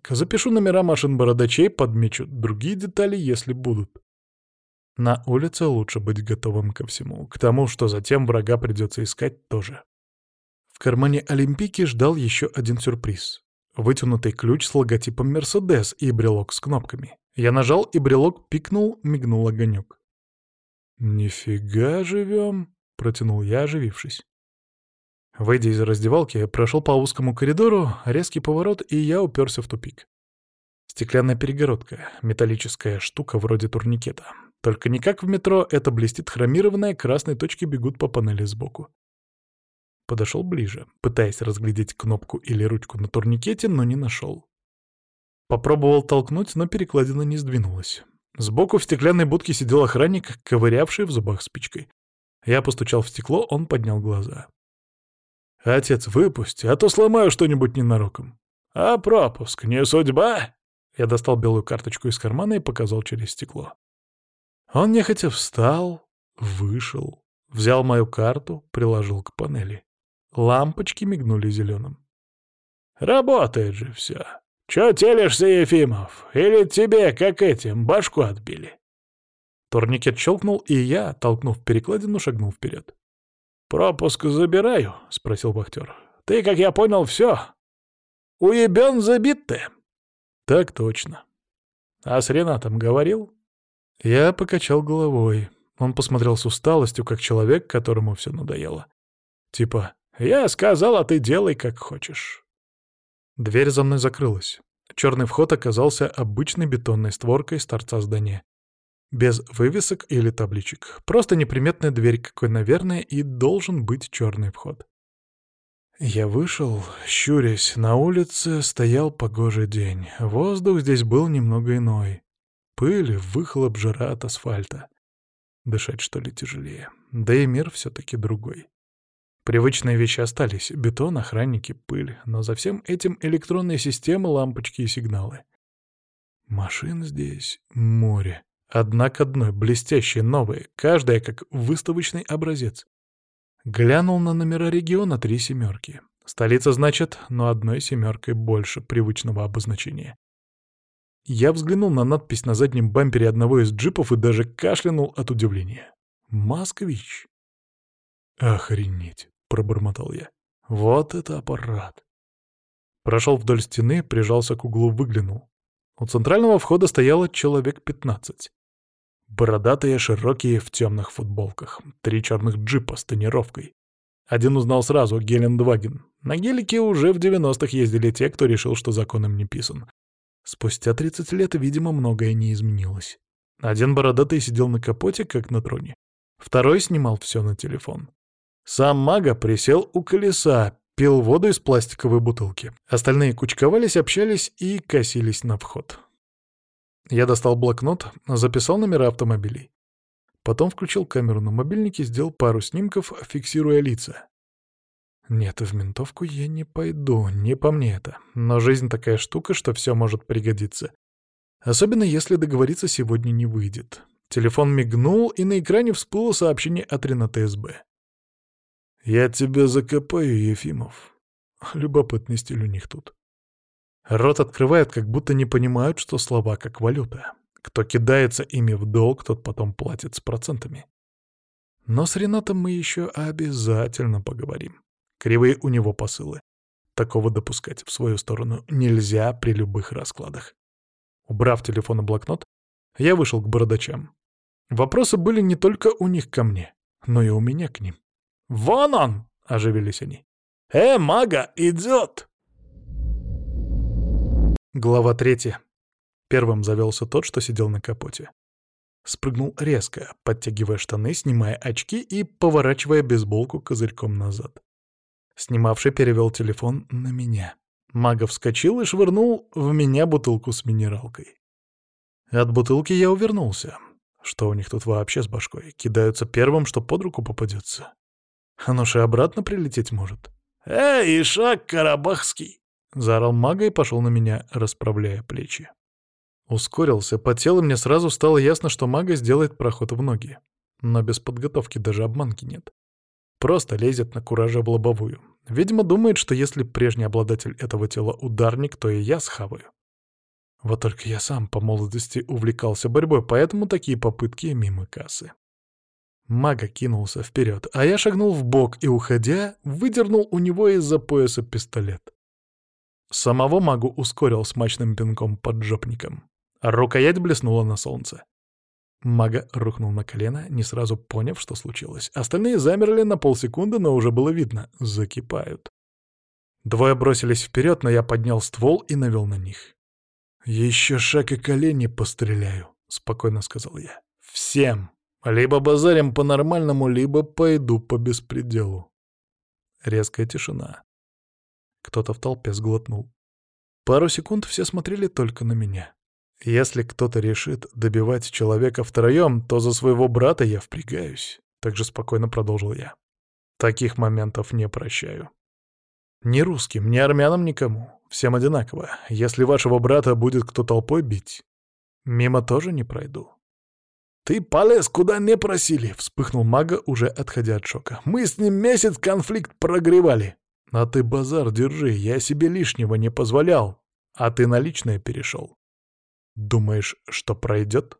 список. Запишу номера машин бородачей, подмечу другие детали, если будут. На улице лучше быть готовым ко всему. К тому, что затем врага придется искать тоже. В кармане Олимпийки ждал еще один сюрприз. Вытянутый ключ с логотипом «Мерседес» и брелок с кнопками. Я нажал, и брелок пикнул, мигнул огонек. «Нифига живем», — протянул я, оживившись. Выйдя из раздевалки, я прошел по узкому коридору, резкий поворот, и я уперся в тупик. Стеклянная перегородка, металлическая штука вроде турникета. Только не как в метро, это блестит хромированное, красные точки бегут по панели сбоку. Подошел ближе, пытаясь разглядеть кнопку или ручку на турникете, но не нашел. Попробовал толкнуть, но перекладина не сдвинулась. Сбоку в стеклянной будке сидел охранник, ковырявший в зубах спичкой. Я постучал в стекло, он поднял глаза. «Отец, выпусти, а то сломаю что-нибудь ненароком». «А пропуск не судьба?» Я достал белую карточку из кармана и показал через стекло. Он нехотя встал, вышел, взял мою карту, приложил к панели. Лампочки мигнули зеленым. «Работает же все. Чё телишься, Ефимов? Или тебе, как этим, башку отбили?» Турникет щелкнул, и я, толкнув перекладину, шагнул вперед. «Пропуск забираю?» — спросил вахтер. «Ты, как я понял, все. Уебен забит ты?» «Так точно. А с Ренатом говорил?» Я покачал головой. Он посмотрел с усталостью, как человек, которому все надоело. Типа, «Я сказал, а ты делай, как хочешь». Дверь за мной закрылась. Черный вход оказался обычной бетонной створкой с торца здания. Без вывесок или табличек. Просто неприметная дверь, какой, наверное, и должен быть черный вход. Я вышел, щурясь. На улице стоял погожий день. Воздух здесь был немного иной. Пыль, выхлоп, жара от асфальта. Дышать, что ли, тяжелее. Да и мир все-таки другой. Привычные вещи остались. Бетон, охранники, пыль. Но за всем этим электронные системы, лампочки и сигналы. Машин здесь море. Одна к одной, блестящие, новые, каждая как выставочный образец. Глянул на номера региона 3 семерки. Столица, значит, но одной семеркой больше привычного обозначения. Я взглянул на надпись на заднем бампере одного из джипов и даже кашлянул от удивления. «Москвич». «Охренеть», — пробормотал я. «Вот это аппарат». Прошел вдоль стены, прижался к углу, выглянул. У центрального входа стояло человек 15. Бородатые, широкие, в темных футболках. 3 черных джипа с тонировкой. Один узнал сразу — Гелендваген. На гелике уже в 90-х ездили те, кто решил, что закон им не писан. Спустя 30 лет, видимо, многое не изменилось. Один бородатый сидел на капоте, как на троне. Второй снимал все на телефон. Сам Мага присел у колеса, пил воду из пластиковой бутылки. Остальные кучковались, общались и косились на вход. Я достал блокнот, записал номера автомобилей. Потом включил камеру на мобильнике, сделал пару снимков, фиксируя лица. Нет, в ментовку я не пойду, не по мне это. Но жизнь такая штука, что все может пригодиться. Особенно если договориться сегодня не выйдет. Телефон мигнул, и на экране всплыло сообщение от Рената СБ. «Я тебя закопаю, Ефимов». Любопытный стиль у них тут. Рот открывают, как будто не понимают, что слова как валюта. Кто кидается ими в долг, тот потом платит с процентами. Но с Ренатом мы еще обязательно поговорим. Кривые у него посылы. Такого допускать в свою сторону нельзя при любых раскладах. Убрав телефон и блокнот, я вышел к бородачам. Вопросы были не только у них ко мне, но и у меня к ним. «Вон он!» — оживились они. Мага, идет!» Глава 3. Первым завелся тот, что сидел на капоте. Спрыгнул резко, подтягивая штаны, снимая очки и поворачивая бейсболку козырьком назад. Снимавший перевел телефон на меня. Мага вскочил и швырнул в меня бутылку с минералкой. От бутылки я увернулся. Что у них тут вообще с башкой? Кидаются первым, что под руку попадется. Оно же обратно прилететь может. «Эй, Ишак Карабахский!» — заорал Мага и пошел на меня, расправляя плечи. Ускорился, потел, и мне сразу стало ясно, что Мага сделает проход в ноги. Но без подготовки даже обманки нет. Просто лезет на кураже в лобовую. Видимо, думает, что если прежний обладатель этого тела ударник, то и я схаваю. Вот только я сам по молодости увлекался борьбой, поэтому такие попытки мимо кассы. Мага кинулся вперед, а я шагнул в бок и, уходя, выдернул у него из-за пояса пистолет. Самого магу ускорил смачным пинком под жопником. Рукоять блеснула на солнце. Мага рухнул на колено, не сразу поняв, что случилось. Остальные замерли на полсекунды, но уже было видно — закипают. Двое бросились вперед, но я поднял ствол и навел на них. «Еще шаг и колени постреляю», — спокойно сказал я. «Всем! Либо базарим по-нормальному, либо пойду по беспределу». Резкая тишина. Кто-то в толпе сглотнул. Пару секунд все смотрели только на меня. Если кто-то решит добивать человека втроем, то за своего брата я впрягаюсь. Так же спокойно продолжил я. Таких моментов не прощаю. Ни русским, ни армянам, никому. Всем одинаково. Если вашего брата будет кто толпой бить, мимо тоже не пройду. «Ты полез, куда не просили!» — вспыхнул мага, уже отходя от шока. «Мы с ним месяц конфликт прогревали!» «А ты базар держи, я себе лишнего не позволял, а ты на личное перешел. Думаешь, что пройдет?»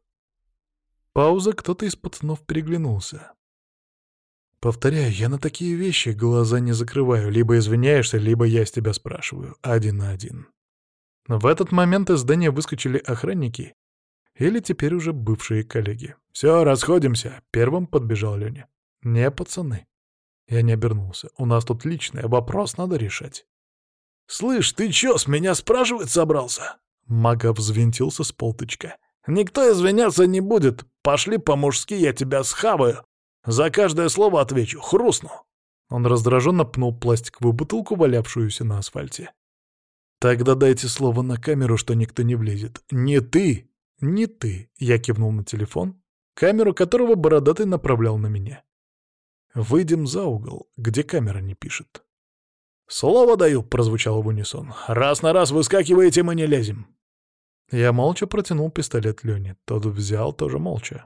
Пауза, кто-то из пацанов переглянулся. «Повторяю, я на такие вещи глаза не закрываю. Либо извиняешься, либо я с тебя спрашиваю. Один на один». В этот момент из здания выскочили охранники или теперь уже бывшие коллеги. «Все, расходимся!» — первым подбежал Леня. «Не, пацаны». Я не обернулся. «У нас тут личный вопрос надо решать». «Слышь, ты чё, с меня спрашивать собрался?» Мага взвинтился с полтычка. «Никто извиняться не будет. Пошли по-мужски, я тебя схаваю. За каждое слово отвечу, хрустну». Он раздраженно пнул пластиковую бутылку, валявшуюся на асфальте. «Тогда дайте слово на камеру, что никто не влезет. Не ты, не ты», — я кивнул на телефон, камеру которого бородатый направлял на меня. «Выйдем за угол, где камера не пишет». «Слово даю», — прозвучало в унисон. «Раз на раз выскакиваете, мы не лезем». Я молча протянул пистолет Лене. Тот взял тоже молча.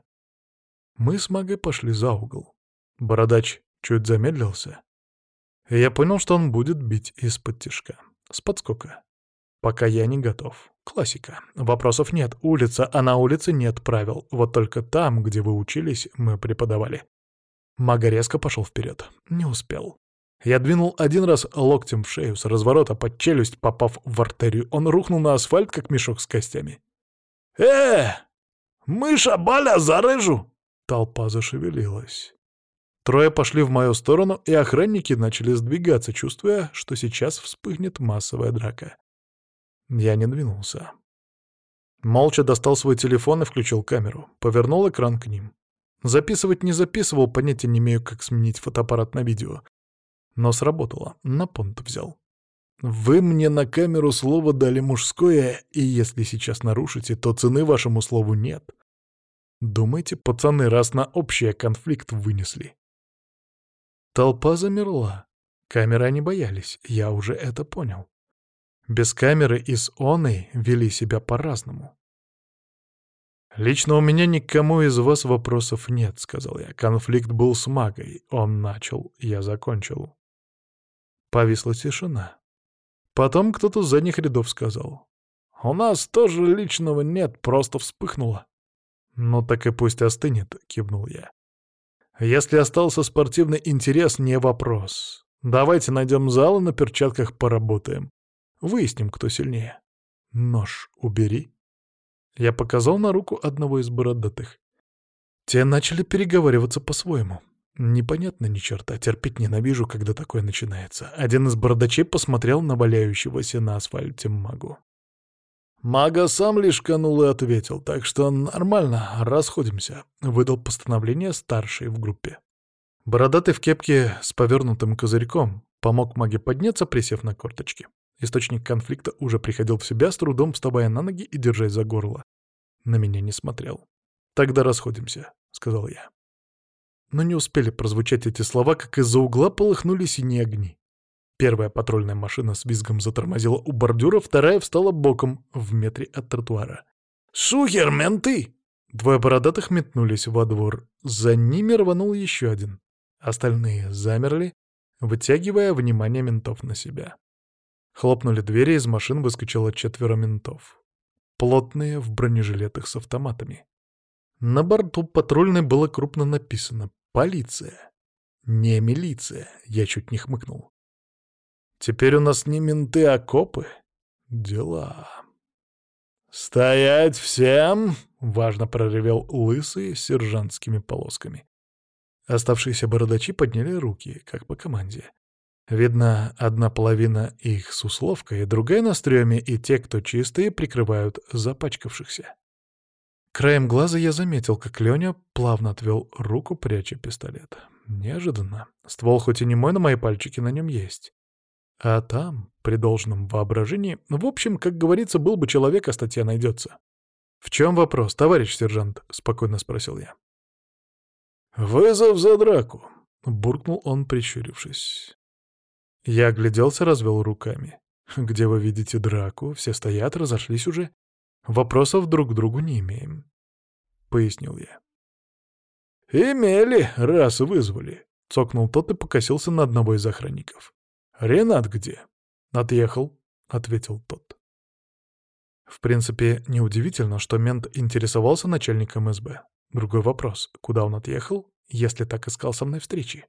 Мы с Магой пошли за угол. Бородач чуть замедлился. И я понял, что он будет бить из-под тишка. С подскока. Пока я не готов. Классика. Вопросов нет. Улица, а на улице нет правил. Вот только там, где вы учились, мы преподавали. Мага резко пошел вперед. Не успел. Я двинул один раз локтем в шею, с разворота под челюсть, попав в артерию. Он рухнул на асфальт, как мешок с костями. Мыша, Баля, зарыжу!» Толпа зашевелилась. Трое пошли в мою сторону, и охранники начали сдвигаться, чувствуя, что сейчас вспыхнет массовая драка. Я не двинулся. Молча достал свой телефон и включил камеру. Повернул экран к ним. Записывать не записывал, понятия не имею, как сменить фотоаппарат на видео. Но сработало, на понт взял. «Вы мне на камеру слово дали мужское, и если сейчас нарушите, то цены вашему слову нет. Думаете, пацаны, раз на общий конфликт вынесли?» Толпа замерла. Камеры они боялись, я уже это понял. Без камеры и с оной вели себя по-разному. «Лично у меня никому из вас вопросов нет», — сказал я. Конфликт был с магой. Он начал, я закончил. Повисла тишина. Потом кто-то с задних рядов сказал: «У нас тоже личного нет, просто вспыхнуло». «Ну так и пусть остынет», — кивнул я. «Если остался спортивный интерес, не вопрос. Давайте найдем зал и на перчатках поработаем. Выясним, кто сильнее. Нож убери». Я показал на руку одного из бородатых. Те начали переговариваться по-своему. Непонятно ни черта, терпеть ненавижу, когда такое начинается. Один из бородачей посмотрел на валяющегося на асфальте магу. Мага сам лишь канул и ответил, так что нормально, расходимся, выдал постановление старший в группе. Бородатый в кепке с повернутым козырьком помог маге подняться, присев на корточки. Источник конфликта уже приходил в себя, с трудом вставая на ноги и держась за горло. На меня не смотрел. «Тогда расходимся», — сказал я. Но не успели прозвучать эти слова, как из-за угла полыхнули синие огни. Первая патрульная машина с визгом затормозила у бордюра, вторая встала боком в метре от тротуара. «Шухер, менты!» Двое бородатых метнулись во двор. За ними рванул еще один. Остальные замерли, вытягивая внимание ментов на себя. Хлопнули двери, из машин выскочило 4 ментов. плотные, в бронежилетах с автоматами. На борту патрульной было крупно написано «Полиция». Не милиция, я чуть не хмыкнул. Теперь у нас не менты, а копы. Дела. «Стоять всем!» — важно проревел лысый с сержантскими полосками. Оставшиеся бородачи подняли руки, как по команде. Видно, одна половина их с условкой, другая на стреме, и те, кто чистые, прикрывают запачкавшихся. Краем глаза я заметил, как Лёня плавно отвел руку, пряча пистолет. Неожиданно. Ствол хоть и не мой, но мои пальчики на нем есть. А там, при должном воображении, в общем, как говорится, был бы человек, а статья найдется. «В чем вопрос, товарищ сержант?» — спокойно спросил я. «Вызов за драку!» — буркнул он, прищурившись. Я огляделся, развел руками. «Где вы видите драку? Все стоят, разошлись уже. Вопросов друг к другу не имеем», — пояснил я. «Имели, раз вызвали», — цокнул тот и покосился на одного из охранников. «Ренат где?» «Отъехал», — ответил тот. В принципе, неудивительно, что мент интересовался начальником СБ. Другой вопрос — куда он отъехал, если так искал со мной встречи?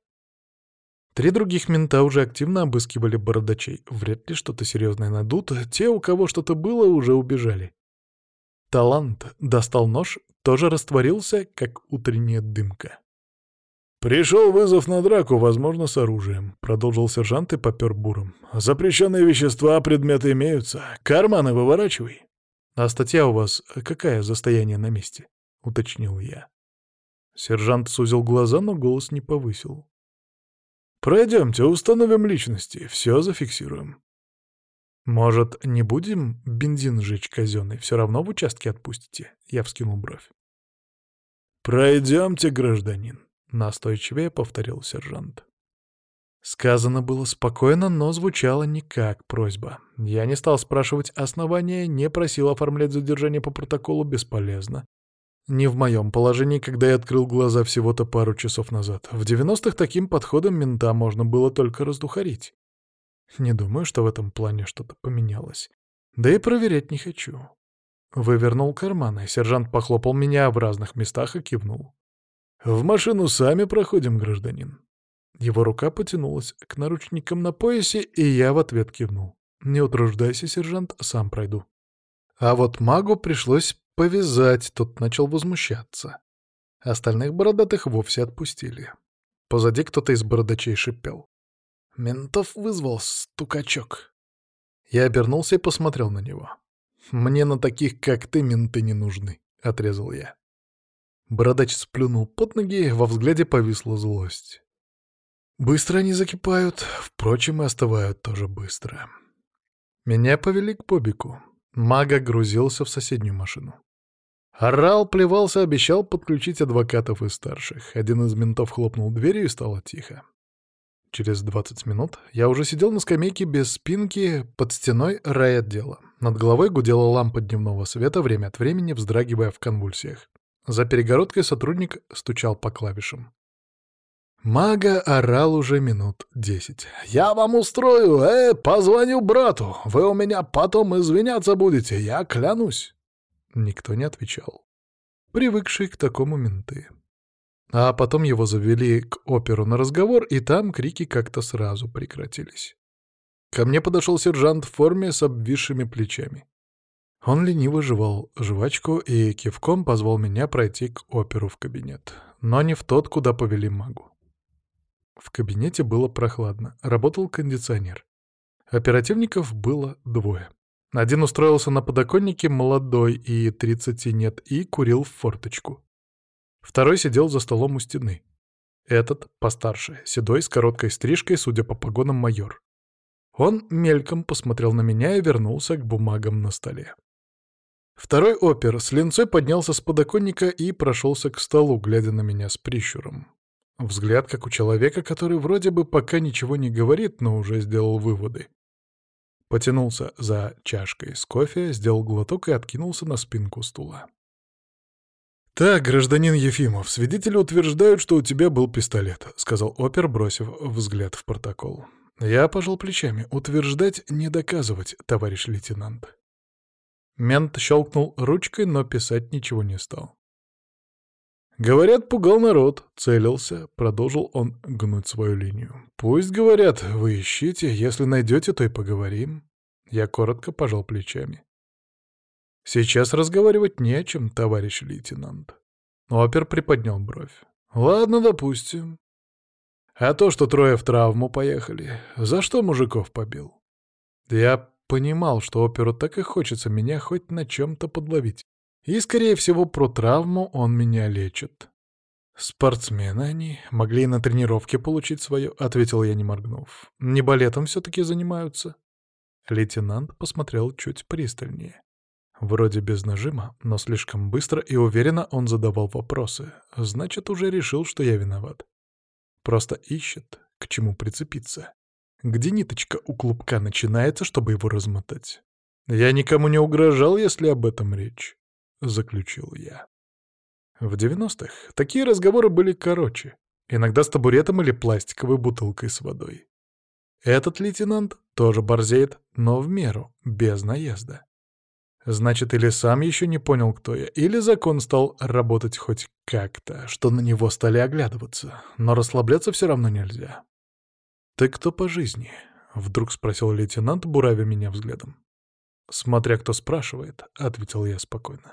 3 других мента уже активно обыскивали бородачей. Вряд ли что-то серьезное найдут. Те, у кого что-то было, уже убежали. Талант достал нож, тоже растворился, как утренняя дымка. «Пришел вызов на драку, возможно, с оружием», — продолжил сержант и попер буром. «Запрещенные вещества, предметы имеются. Карманы выворачивай». «А статья у вас какая за стояние на месте?» — уточнил я. Сержант сузил глаза, но голос не повысил. «Пройдемте, установим личности, все зафиксируем». «Может, не будем бензин жечь казенный? Все равно в участке отпустите?» Я вскинул бровь. «Пройдемте, гражданин», — настойчивее повторил сержант. Сказано было спокойно, но звучало не как просьба. Я не стал спрашивать основания, не просил оформлять задержание по протоколу, бесполезно. Не в моем положении, когда я открыл глаза всего-то пару часов назад. В 90-х таким подходом мента можно было только раздухарить. Не думаю, что в этом плане что-то поменялось. Да и проверять не хочу. Вывернул карманы, сержант похлопал меня в разных местах и кивнул. «В машину сами проходим, гражданин». Его рука потянулась к наручникам на поясе, и я в ответ кивнул. «Не утруждайся, сержант, сам пройду». А вот магу пришлось повязать, тот начал возмущаться. Остальных бородатых вовсе отпустили. Позади кто-то из бородачей шипел. «Ментов вызвал, стукачок». Я обернулся и посмотрел на него. «Мне на таких, как ты, менты не нужны», — отрезал я. Бородач сплюнул под ноги, во взгляде повисла злость. Быстро они закипают, впрочем, и остывают тоже быстро. Меня повели к Бобику. Мага грузился в соседнюю машину. Орал, плевался, обещал подключить адвокатов и старших. Один из ментов хлопнул дверью и стало тихо. Через 20 минут я уже сидел на скамейке без спинки под стеной райотдела. Над головой гудела лампа дневного света, время от времени вздрагивая в конвульсиях. За перегородкой сотрудник стучал по клавишам. Мага орал уже минут 10. «Я вам устрою! Позвоню брату! Вы у меня потом извиняться будете, я клянусь!» Никто не отвечал. Привыкшие к такому менты. А потом его завели к оперу на разговор, и там крики как-то сразу прекратились. Ко мне подошел сержант в форме с обвисшими плечами. Он лениво жевал жвачку и кивком позвал меня пройти к оперу в кабинет. Но не в тот, куда повели магу. В кабинете было прохладно, работал кондиционер. Оперативников было 2. Один устроился на подоконнике, молодой, и 30 нет, и курил в форточку. Второй сидел за столом у стены. Этот постарше, седой, с короткой стрижкой, судя по погонам, майор. Он мельком посмотрел на меня и вернулся к бумагам на столе. Второй опер с линцой поднялся с подоконника и прошелся к столу, глядя на меня с прищуром. Взгляд, как у человека, который вроде бы пока ничего не говорит, но уже сделал выводы. Потянулся за чашкой с кофе, сделал глоток и откинулся на спинку стула. «Так, гражданин Ефимов, свидетели утверждают, что у тебя был пистолет», — сказал опер, бросив взгляд в протокол. Я пожал плечами. «Утверждать, не доказывать, товарищ лейтенант». Мент щелкнул ручкой, но писать ничего не стал. «Говорят, пугал народ, целился», — продолжил он гнуть свою линию. «Пусть, говорят, вы ищите, если найдете, то и поговорим». Я коротко пожал плечами. «Сейчас разговаривать не о чем, товарищ лейтенант». Опер приподнял бровь. «Ладно, допустим. А то, что трое в травму поехали, за что мужиков побил?» Я понимал, что оперу так и хочется меня хоть на чем-то подловить. И, скорее всего, про травму он меня лечит. «Спортсмены они, могли и на тренировке получить свое», — ответил я, не моргнув. «Не балетом все-таки занимаются?» Лейтенант посмотрел чуть пристальнее. Вроде без нажима, но слишком быстро и уверенно он задавал вопросы. Значит, уже решил, что я виноват. Просто ищет, к чему прицепиться. Где ниточка у клубка начинается, чтобы его размотать. «Я никому не угрожал, если об этом речь», — заключил я. В 90-х такие разговоры были короче, иногда с табуретом или пластиковой бутылкой с водой. Этот лейтенант тоже борзеет, но в меру, без наезда. Значит, или сам еще не понял, кто я, или закон стал работать хоть как-то, что на него стали оглядываться, но расслабляться все равно нельзя. «Ты кто по жизни?» — вдруг спросил лейтенант, буравя меня взглядом. «Смотря кто спрашивает», — ответил я спокойно.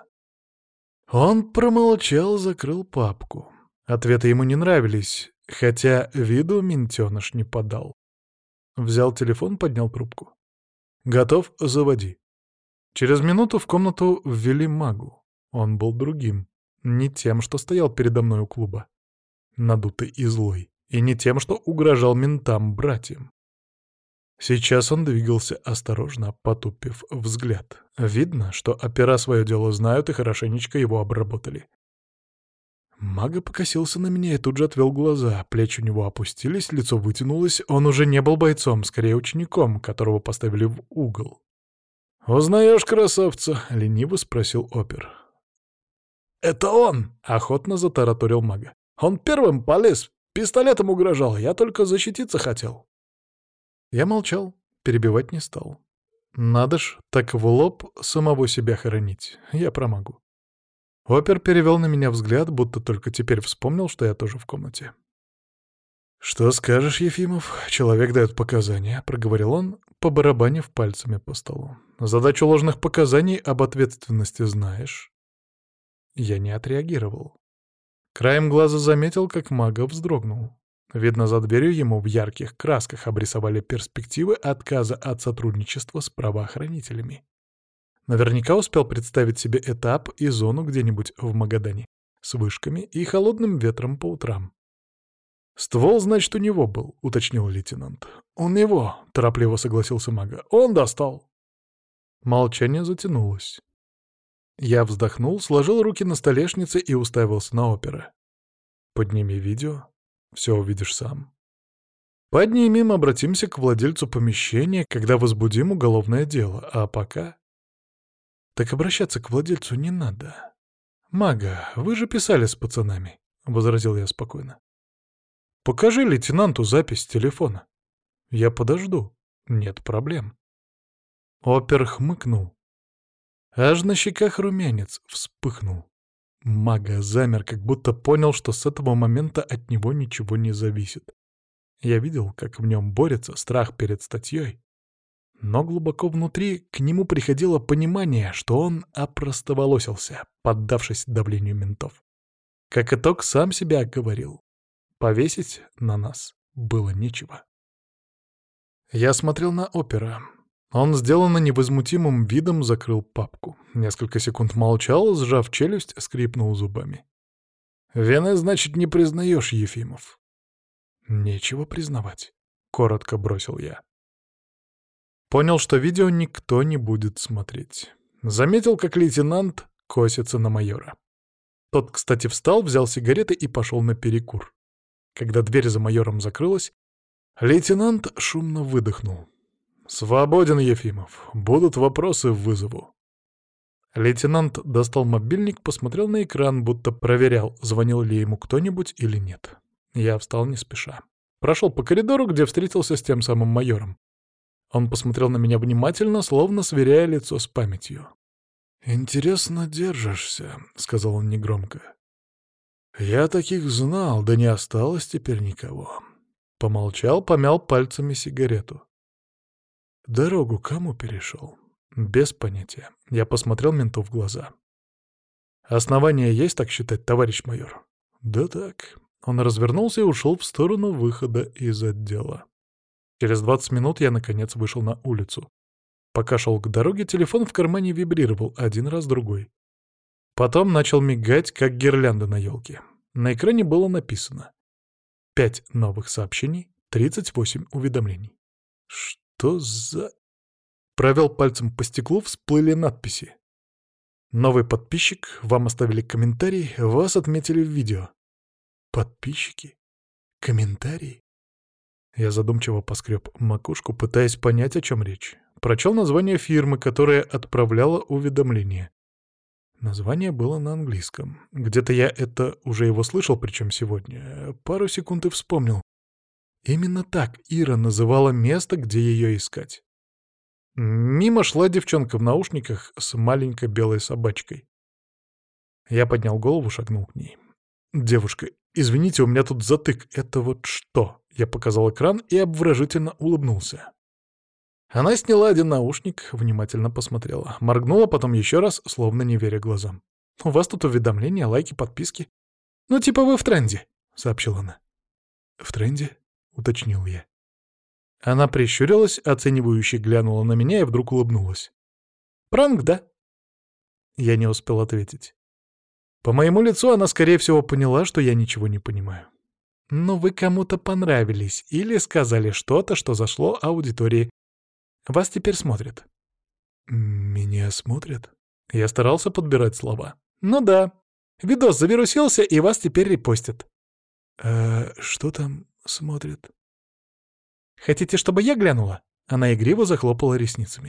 Он промолчал, закрыл папку. Ответы ему не нравились, хотя виду ментёныш не подал. Взял телефон, поднял трубку. «Готов? Заводи». Через минуту в комнату ввели магу. Он был другим, не тем, что стоял передо мной у клуба, надутый и злой, и не тем, что угрожал ментам-братьям. Сейчас он двигался осторожно, потупив взгляд. Видно, что опера свое дело знают и хорошенечко его обработали. Мага покосился на меня и тут же отвел глаза. Плечи у него опустились, лицо вытянулось. Он уже не был бойцом, скорее учеником, которого поставили в угол. «Узнаешь красавца?» — лениво спросил опер. «Это он!» — охотно затараторил мага. «Он первым полез, пистолетом угрожал, я только защититься хотел». Я молчал, перебивать не стал. Надо ж, так в лоб самого себя хоронить. Я промогу. Опер перевел на меня взгляд, будто только теперь вспомнил, что я тоже в комнате. «Что скажешь, Ефимов? Человек дает показания», — проговорил он, побарабанив пальцами по столу. «Задачу ложных показаний об ответственности знаешь?» Я не отреагировал. Краем глаза заметил, как мага вздрогнул. Видно, за дверью ему в ярких красках обрисовали перспективы отказа от сотрудничества с правоохранителями. Наверняка успел представить себе этап и зону где-нибудь в Магадане с вышками и холодным ветром по утрам. «Ствол, значит, у него был», — уточнил лейтенант. «Он его», — торопливо согласился мага. «Он достал». Молчание затянулось. Я вздохнул, сложил руки на столешнице и уставился на опера. «Подними видео, все увидишь сам». «Поднимем, обратимся к владельцу помещения, когда возбудим уголовное дело, а пока...» «Так обращаться к владельцу не надо. Мага, вы же писали с пацанами», — возразил я спокойно. «Покажи лейтенанту запись с телефона. Я подожду. Нет проблем». Опер хмыкнул. Аж на щеках румянец вспыхнул. Мага замер, как будто понял, что с этого момента от него ничего не зависит. Я видел, как в нем борется страх перед статьей, но глубоко внутри к нему приходило понимание, что он опростоволосился, поддавшись давлению ментов. Как итог, сам себя оговорил. Повесить на нас было нечего. Я смотрел на опера. Он, сделанно невозмутимым видом, закрыл папку. Несколько секунд молчал, сжав челюсть, скрипнул зубами. «Вины, значит, не признаешь, Ефимов?» «Нечего признавать», — коротко бросил я. Понял, что видео никто не будет смотреть. Заметил, как лейтенант косится на майора. Тот, кстати, встал, взял сигареты и пошел на перекур. Когда дверь за майором закрылась, лейтенант шумно выдохнул. «Свободен, Ефимов. Будут вопросы — вызову». Лейтенант достал мобильник, посмотрел на экран, будто проверял, звонил ли ему кто-нибудь или нет. Я встал не спеша. Прошел по коридору, где встретился с тем самым майором. Он посмотрел на меня внимательно, словно сверяя лицо с памятью. «Интересно держишься», — сказал он негромко. «Я таких знал, да не осталось теперь никого». Помолчал, помял пальцами сигарету. «Дорогу кому перешел?» «Без понятия». Я посмотрел менту в глаза. «Основания есть так считать, товарищ майор?» «Да так». Он развернулся и ушел в сторону выхода из отдела. Через 20 минут я, наконец, вышел на улицу. Пока шел к дороге, телефон в кармане вибрировал один раз другой. Потом начал мигать, как гирлянда на елке. На экране было написано: 5 новых сообщений, 38 уведомлений. Что за... Провел пальцем по стеклу, всплыли надписи. Новый подписчик, вам оставили комментарий, вас отметили в видео. Подписчики? Комментарии? Я задумчиво поскреб макушку, пытаясь понять, о чем речь. Прочел название фирмы, которая отправляла уведомление. Название было на английском. Где-то я это уже его слышал, причем сегодня. Пару секунд и вспомнил. Именно так Ира называла место, где ее искать. Мимо шла девчонка в наушниках с маленькой белой собачкой. Я поднял голову, шагнул к ней. «Девушка, извините, у меня тут затык. Это вот что?» Я показал экран и обворожительно улыбнулся. Она сняла один наушник, внимательно посмотрела. Моргнула потом еще раз, словно не веря глазам. «У вас тут уведомления, лайки, подписки. Ну, типа вы в тренде», — сообщила она. «В тренде?» — уточнил я. Она прищурилась, оценивающе глянула на меня и вдруг улыбнулась. «Пранк, да?» Я не успел ответить. По моему лицу она, скорее всего, поняла, что я ничего не понимаю. «Но вы кому-то понравились или сказали что-то, что зашло аудитории. Вас теперь смотрят». «Меня смотрят?» Я старался подбирать слова. «Ну да. Видос завирусился, и вас теперь репостят». «А что там смотрят?» «Хотите, чтобы я глянула?» Она игриво захлопала ресницами.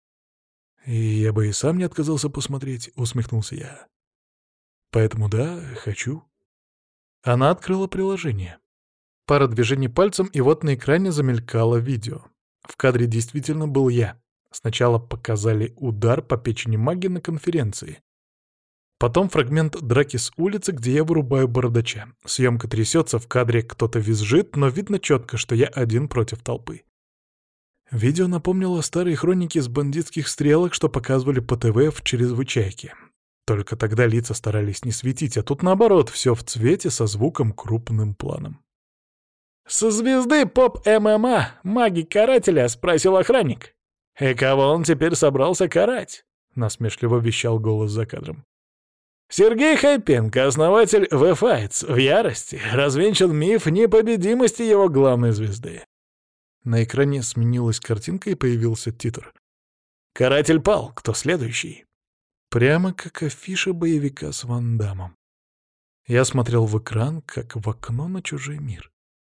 «Я бы и сам не отказался посмотреть», — усмехнулся я. «Поэтому да, хочу». Она открыла приложение. Пара движений пальцем, и вот на экране замелькало видео. В кадре действительно был я. Сначала показали удар по печени маги на конференции. Потом фрагмент драки с улицы, где я вырубаю бородача. Съемка трясется, в кадре кто-то визжит, но видно четко, что я один против толпы. Видео напомнило старые хроники с бандитских стрелок, что показывали по ТВ в чрезвычайке. Только тогда лица старались не светить, а тут наоборот, все в цвете со звуком крупным планом. «Со звезды поп-ММА, маги-карателя?» — спросил охранник. «И кого он теперь собрался карать?» — насмешливо вещал голос за кадром. Сергей Хайпенко, основатель The Fights, в ярости развенчан миф непобедимости его главной звезды. На экране сменилась картинка и появился титр. «Каратель пал, кто следующий?» Прямо как афиша боевика с Ван Даммом. Я смотрел в экран, как в окно на чужой мир.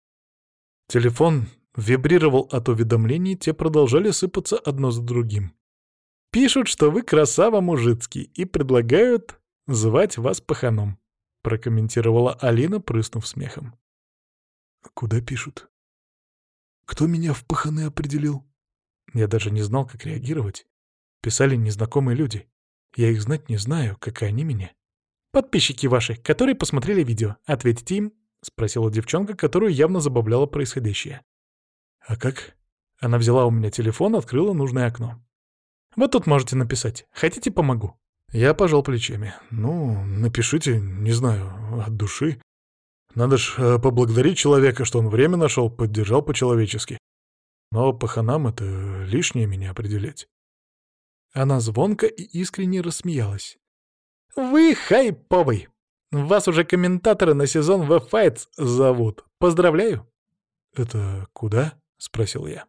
Телефон вибрировал от уведомлений, те продолжали сыпаться одно за другим. «Пишут, что вы красава мужицкий, и предлагают звать вас паханом», — прокомментировала Алина, прыснув смехом. «Куда пишут? Кто меня в паханы определил?» Я даже не знал, как реагировать. Писали незнакомые люди. Я их знать не знаю, как и они меня. «Подписчики ваши, которые посмотрели видео, ответите им?» — спросила девчонка, которую явно забавляло происходящее. «А как?» Она взяла у меня телефон, открыла нужное окно. «Вот тут можете написать. Хотите, помогу?» Я пожал плечами. «Ну, напишите, не знаю, от души. Надо ж поблагодарить человека, что он время нашел, поддержал по-человечески. Но паханам это лишнее меня определять». Она звонко и искренне рассмеялась. «Вы хайповый! Вас уже комментаторы на сезон The Fights зовут. Поздравляю!» «Это куда?» — спросил я.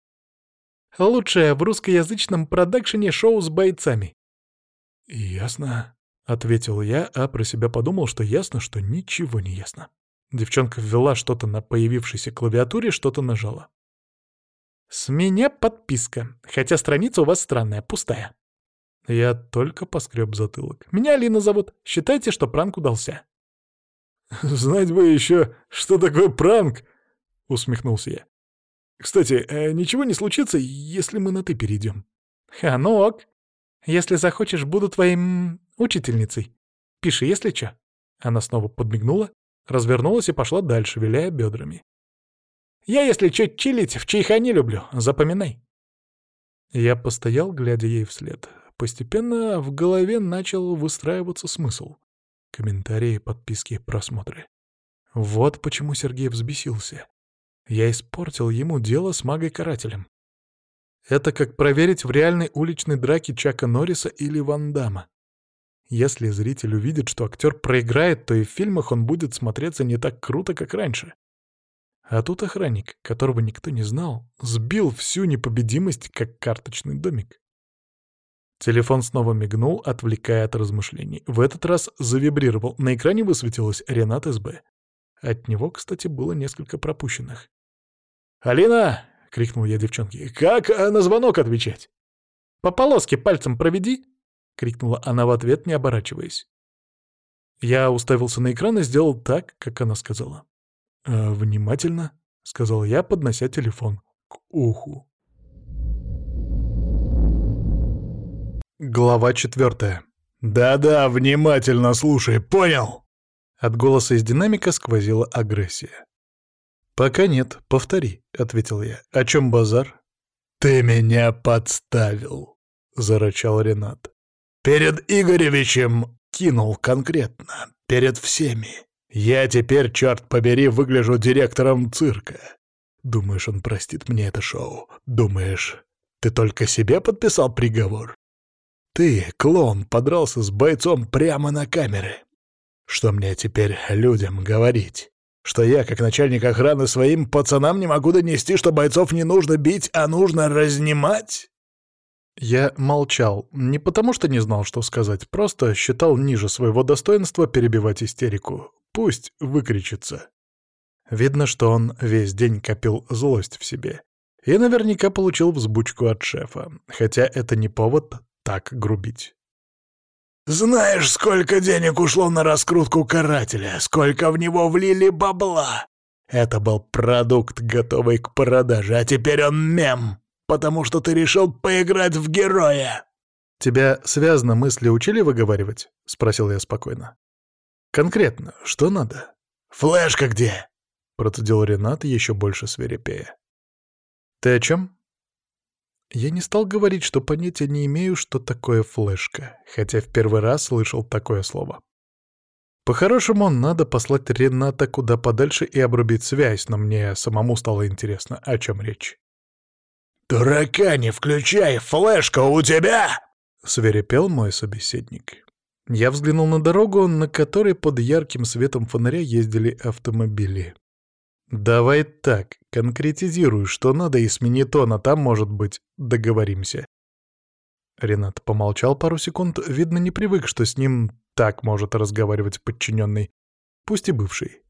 «Лучшее в русскоязычном продакшене шоу с бойцами». «Ясно», — ответил я, а про себя подумал, что ясно, что ничего не ясно. Девчонка ввела что-то на появившейся клавиатуре, что-то нажала. «С меня подписка, хотя страница у вас странная, пустая». Я только поскреб затылок. «Меня Алина зовут. Считайте, что пранк удался». «Знать бы еще, что такое пранк!» — усмехнулся я. «Кстати, ничего не случится, если мы на «ты» перейдем?» «Ха, ну ок». Если захочешь, буду твоим учительницей. Пиши, если чё». Она снова подмигнула, развернулась и пошла дальше, виляя бедрами. «Я, если чё, чилить в чайхане люблю, запоминай». Я постоял, глядя ей вслед. Постепенно в голове начал выстраиваться смысл. Комментарии, подписки, просмотры. Вот почему Сергей взбесился. Я испортил ему дело с магой-карателем. Это как проверить в реальной уличной драке Чака Норриса или Ван Дамма. Если зритель увидит, что актер проиграет, то и в фильмах он будет смотреться не так круто, как раньше. А тут охранник, которого никто не знал, сбил всю непобедимость, как карточный домик. Телефон снова мигнул, отвлекая от размышлений. В этот раз завибрировал. На экране высветилось «Ренат СБ». От него, кстати, было несколько пропущенных. «Алина!» — крикнул я девчонке. «Как на звонок отвечать?» «По полоске пальцем проведи!» — крикнула она в ответ, не оборачиваясь. Я уставился на экран и сделал так, как она сказала. «Внимательно», — сказал я, поднося телефон к уху. Глава 4. «Да-да, внимательно слушай, понял?» От голоса из динамика сквозила агрессия. «Пока нет, повтори», — ответил я. «О чем базар?» «Ты меня подставил», — зарычал Ренат. «Перед Игоревичем кинул конкретно, перед всеми. Я теперь, черт побери, выгляжу директором цирка. Думаешь, он простит мне это шоу? Думаешь, ты только себе подписал приговор? Ты, клоун, подрался с бойцом прямо на камеры. Что мне теперь людям говорить? Что я, как начальник охраны, своим пацанам не могу донести, что бойцов не нужно бить, а нужно разнимать?» Я молчал, не потому что не знал, что сказать, просто считал ниже своего достоинства перебивать истерику. Пусть выкричится. Видно, что он весь день копил злость в себе. И наверняка получил взбучку от шефа, хотя это не повод так грубить. «Знаешь, сколько денег ушло на раскрутку карателя? Сколько в него влили бабла? Это был продукт, готовый к продаже, а теперь он мем, потому что ты решил поиграть в героя!» «Тебя связно мысли учили выговаривать?» — спросил я спокойно. «Конкретно, что надо?» «Флешка где?» — процедил Ренат, еще больше свирепея. «Ты о чем?» Я не стал говорить, что понятия не имею, что такое флешка, хотя в первый раз слышал такое слово. По-хорошему, надо послать Рената куда подальше и обрубить связь, но мне самому стало интересно, о чем речь. «Дурака не включай! Флешка у тебя!» — свирепел мой собеседник. Я взглянул на дорогу, на которой под ярким светом фонаря ездили автомобили. «Давай так, конкретизируй, что надо, и смени тон, а там, может быть, договоримся». Ренат помолчал пару секунд, видно, не привык, что с ним так может разговаривать подчиненный, пусть и бывший.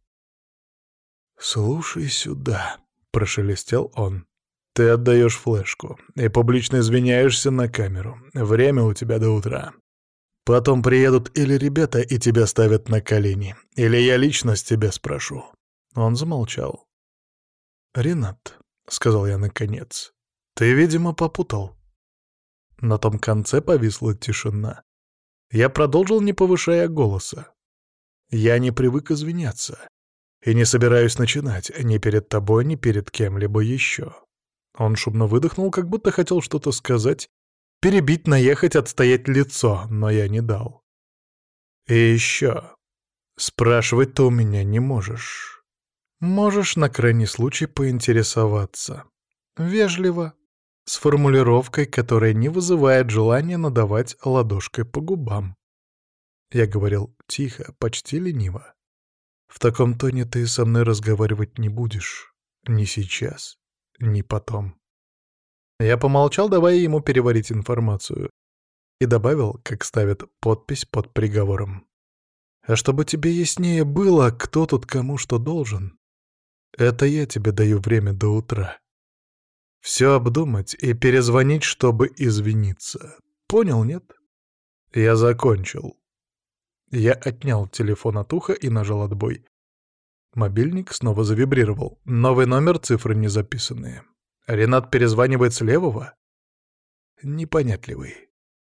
«Слушай сюда», — прошелестел он. «Ты отдаешь флешку и публично извиняешься на камеру. Время у тебя до утра. Потом приедут или ребята и тебя ставят на колени, или я лично с тебя спрошу». Он замолчал. «Ренат», — сказал я наконец, — «ты, видимо, попутал». На том конце повисла тишина. Я продолжил, не повышая голоса. «Я не привык извиняться. И не собираюсь начинать ни перед тобой, ни перед кем-либо еще». Он шумно выдохнул, как будто хотел что-то сказать, перебить, наехать, отстоять лицо, но я не дал. «И еще. Спрашивать ты у меня не можешь. Можешь на крайний случай поинтересоваться. Вежливо, с формулировкой, которая не вызывает желания надавать ладошкой по губам». Я говорил тихо, почти лениво. «В таком тоне ты со мной разговаривать не будешь. Ни сейчас, ни потом». Я помолчал, давая ему переварить информацию, и добавил, как ставят подпись под приговором. «А чтобы тебе яснее было, кто тут кому что должен, это я тебе даю время до утра. Все обдумать и перезвонить, чтобы извиниться. Понял, нет?» Я закончил. Я отнял телефон от уха и нажал отбой. Мобильник снова завибрировал. Новый номер, цифры не записанные. Ренат перезванивает с левого? Непонятливый.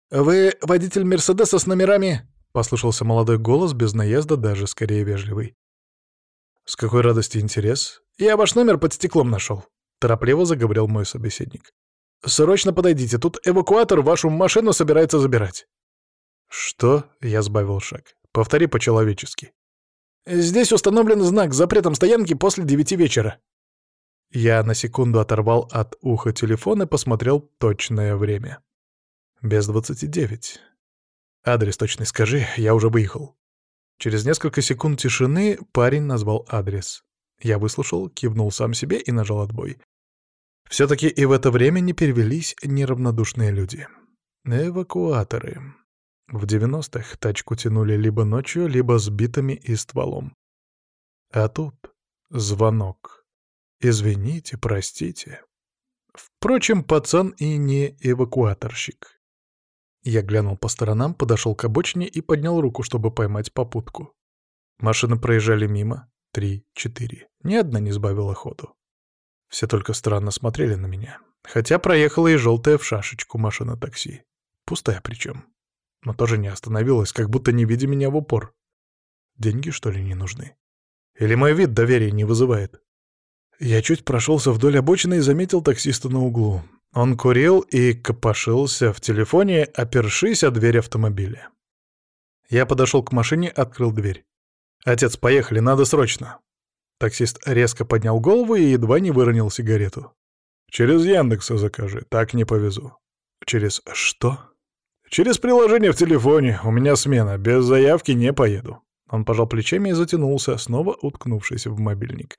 «Вы водитель Мерседеса с номерами?» — послышался молодой голос, без наезда, даже скорее вежливый. «С какой радости интерес? Я ваш номер под стеклом нашел», — торопливо заговорил мой собеседник. «Срочно подойдите, тут эвакуатор вашу машину собирается забирать». «Что?» — я сбавил шаг. «Повтори по-человечески». «Здесь установлен знак с запретом стоянки после 9 вечера». Я на секунду оторвал от уха телефон и посмотрел точное время. Без 29. Адрес точный скажи, я уже выехал. Через несколько секунд тишины парень назвал адрес. Я выслушал, кивнул сам себе и нажал отбой. Все-таки и в это время не перевелись неравнодушные люди. Эвакуаторы. В 90-х тачку тянули либо ночью, либо с битами и стволом. А тут звонок. Извините, простите. Впрочем, пацан и не эвакуаторщик. Я глянул по сторонам, подошел к обочине и поднял руку, чтобы поймать попутку. Машины проезжали мимо. 3, 4. Ни одна не сбавила ходу. Все только странно смотрели на меня. Хотя проехала и желтая в шашечку машина такси. Пустая причем. Но тоже не остановилась, как будто не видя меня в упор. Деньги, что ли, не нужны? Или мой вид доверия не вызывает? Я чуть прошелся вдоль обочины и заметил таксиста на углу. Он курил и копошился в телефоне, опершись о дверь автомобиля. Я подошел к машине, открыл дверь. «Отец, поехали, надо срочно!» Таксист резко поднял голову и едва не выронил сигарету. «Через Яндекса закажи, так не повезу». «Через что?» «Через приложение в телефоне, у меня смена, без заявки не поеду». Он пожал плечами и затянулся, снова уткнувшись в мобильник.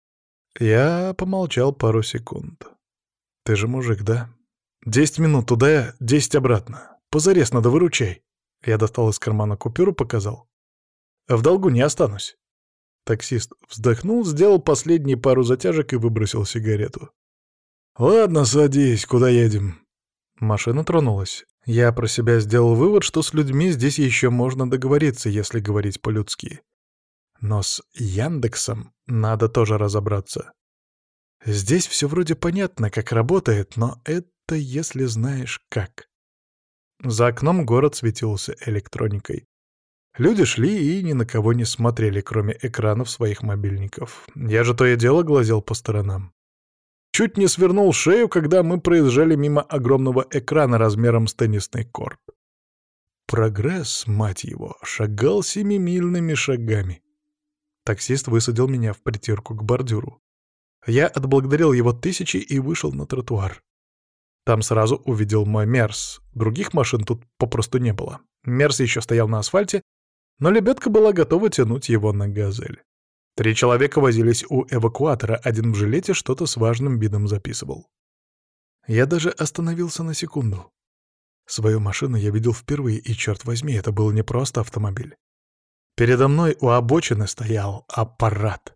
Я помолчал пару секунд. «Ты же мужик, да? 10 минут туда, 10 обратно. Позарез надо, выручай». Я достал из кармана купюру, показал. «В долгу не останусь». Таксист вздохнул, сделал последние пару затяжек и выбросил сигарету. «Ладно, садись, куда едем?» Машина тронулась. Я про себя сделал вывод, что с людьми здесь еще можно договориться, если говорить по-людски. Но с Яндексом надо тоже разобраться. Здесь все вроде понятно, как работает, но это если знаешь как. За окном город светился электроникой. Люди шли и ни на кого не смотрели, кроме экранов своих мобильников. Я же то и дело глазел по сторонам. Чуть не свернул шею, когда мы проезжали мимо огромного экрана размером с теннисный корт. Прогресс, мать его, шагал семимильными шагами. Таксист высадил меня в притирку к бордюру. Я отблагодарил его 1000 и вышел на тротуар. Там сразу увидел мой Мерс. Других машин тут попросту не было. Мерс еще стоял на асфальте, но лебедка была готова тянуть его на газель. 3 человека возились у эвакуатора, один в жилете что-то с важным видом записывал. Я даже остановился на секунду. Свою машину я видел впервые, и, черт возьми, это был не просто автомобиль. Передо мной у обочины стоял аппарат.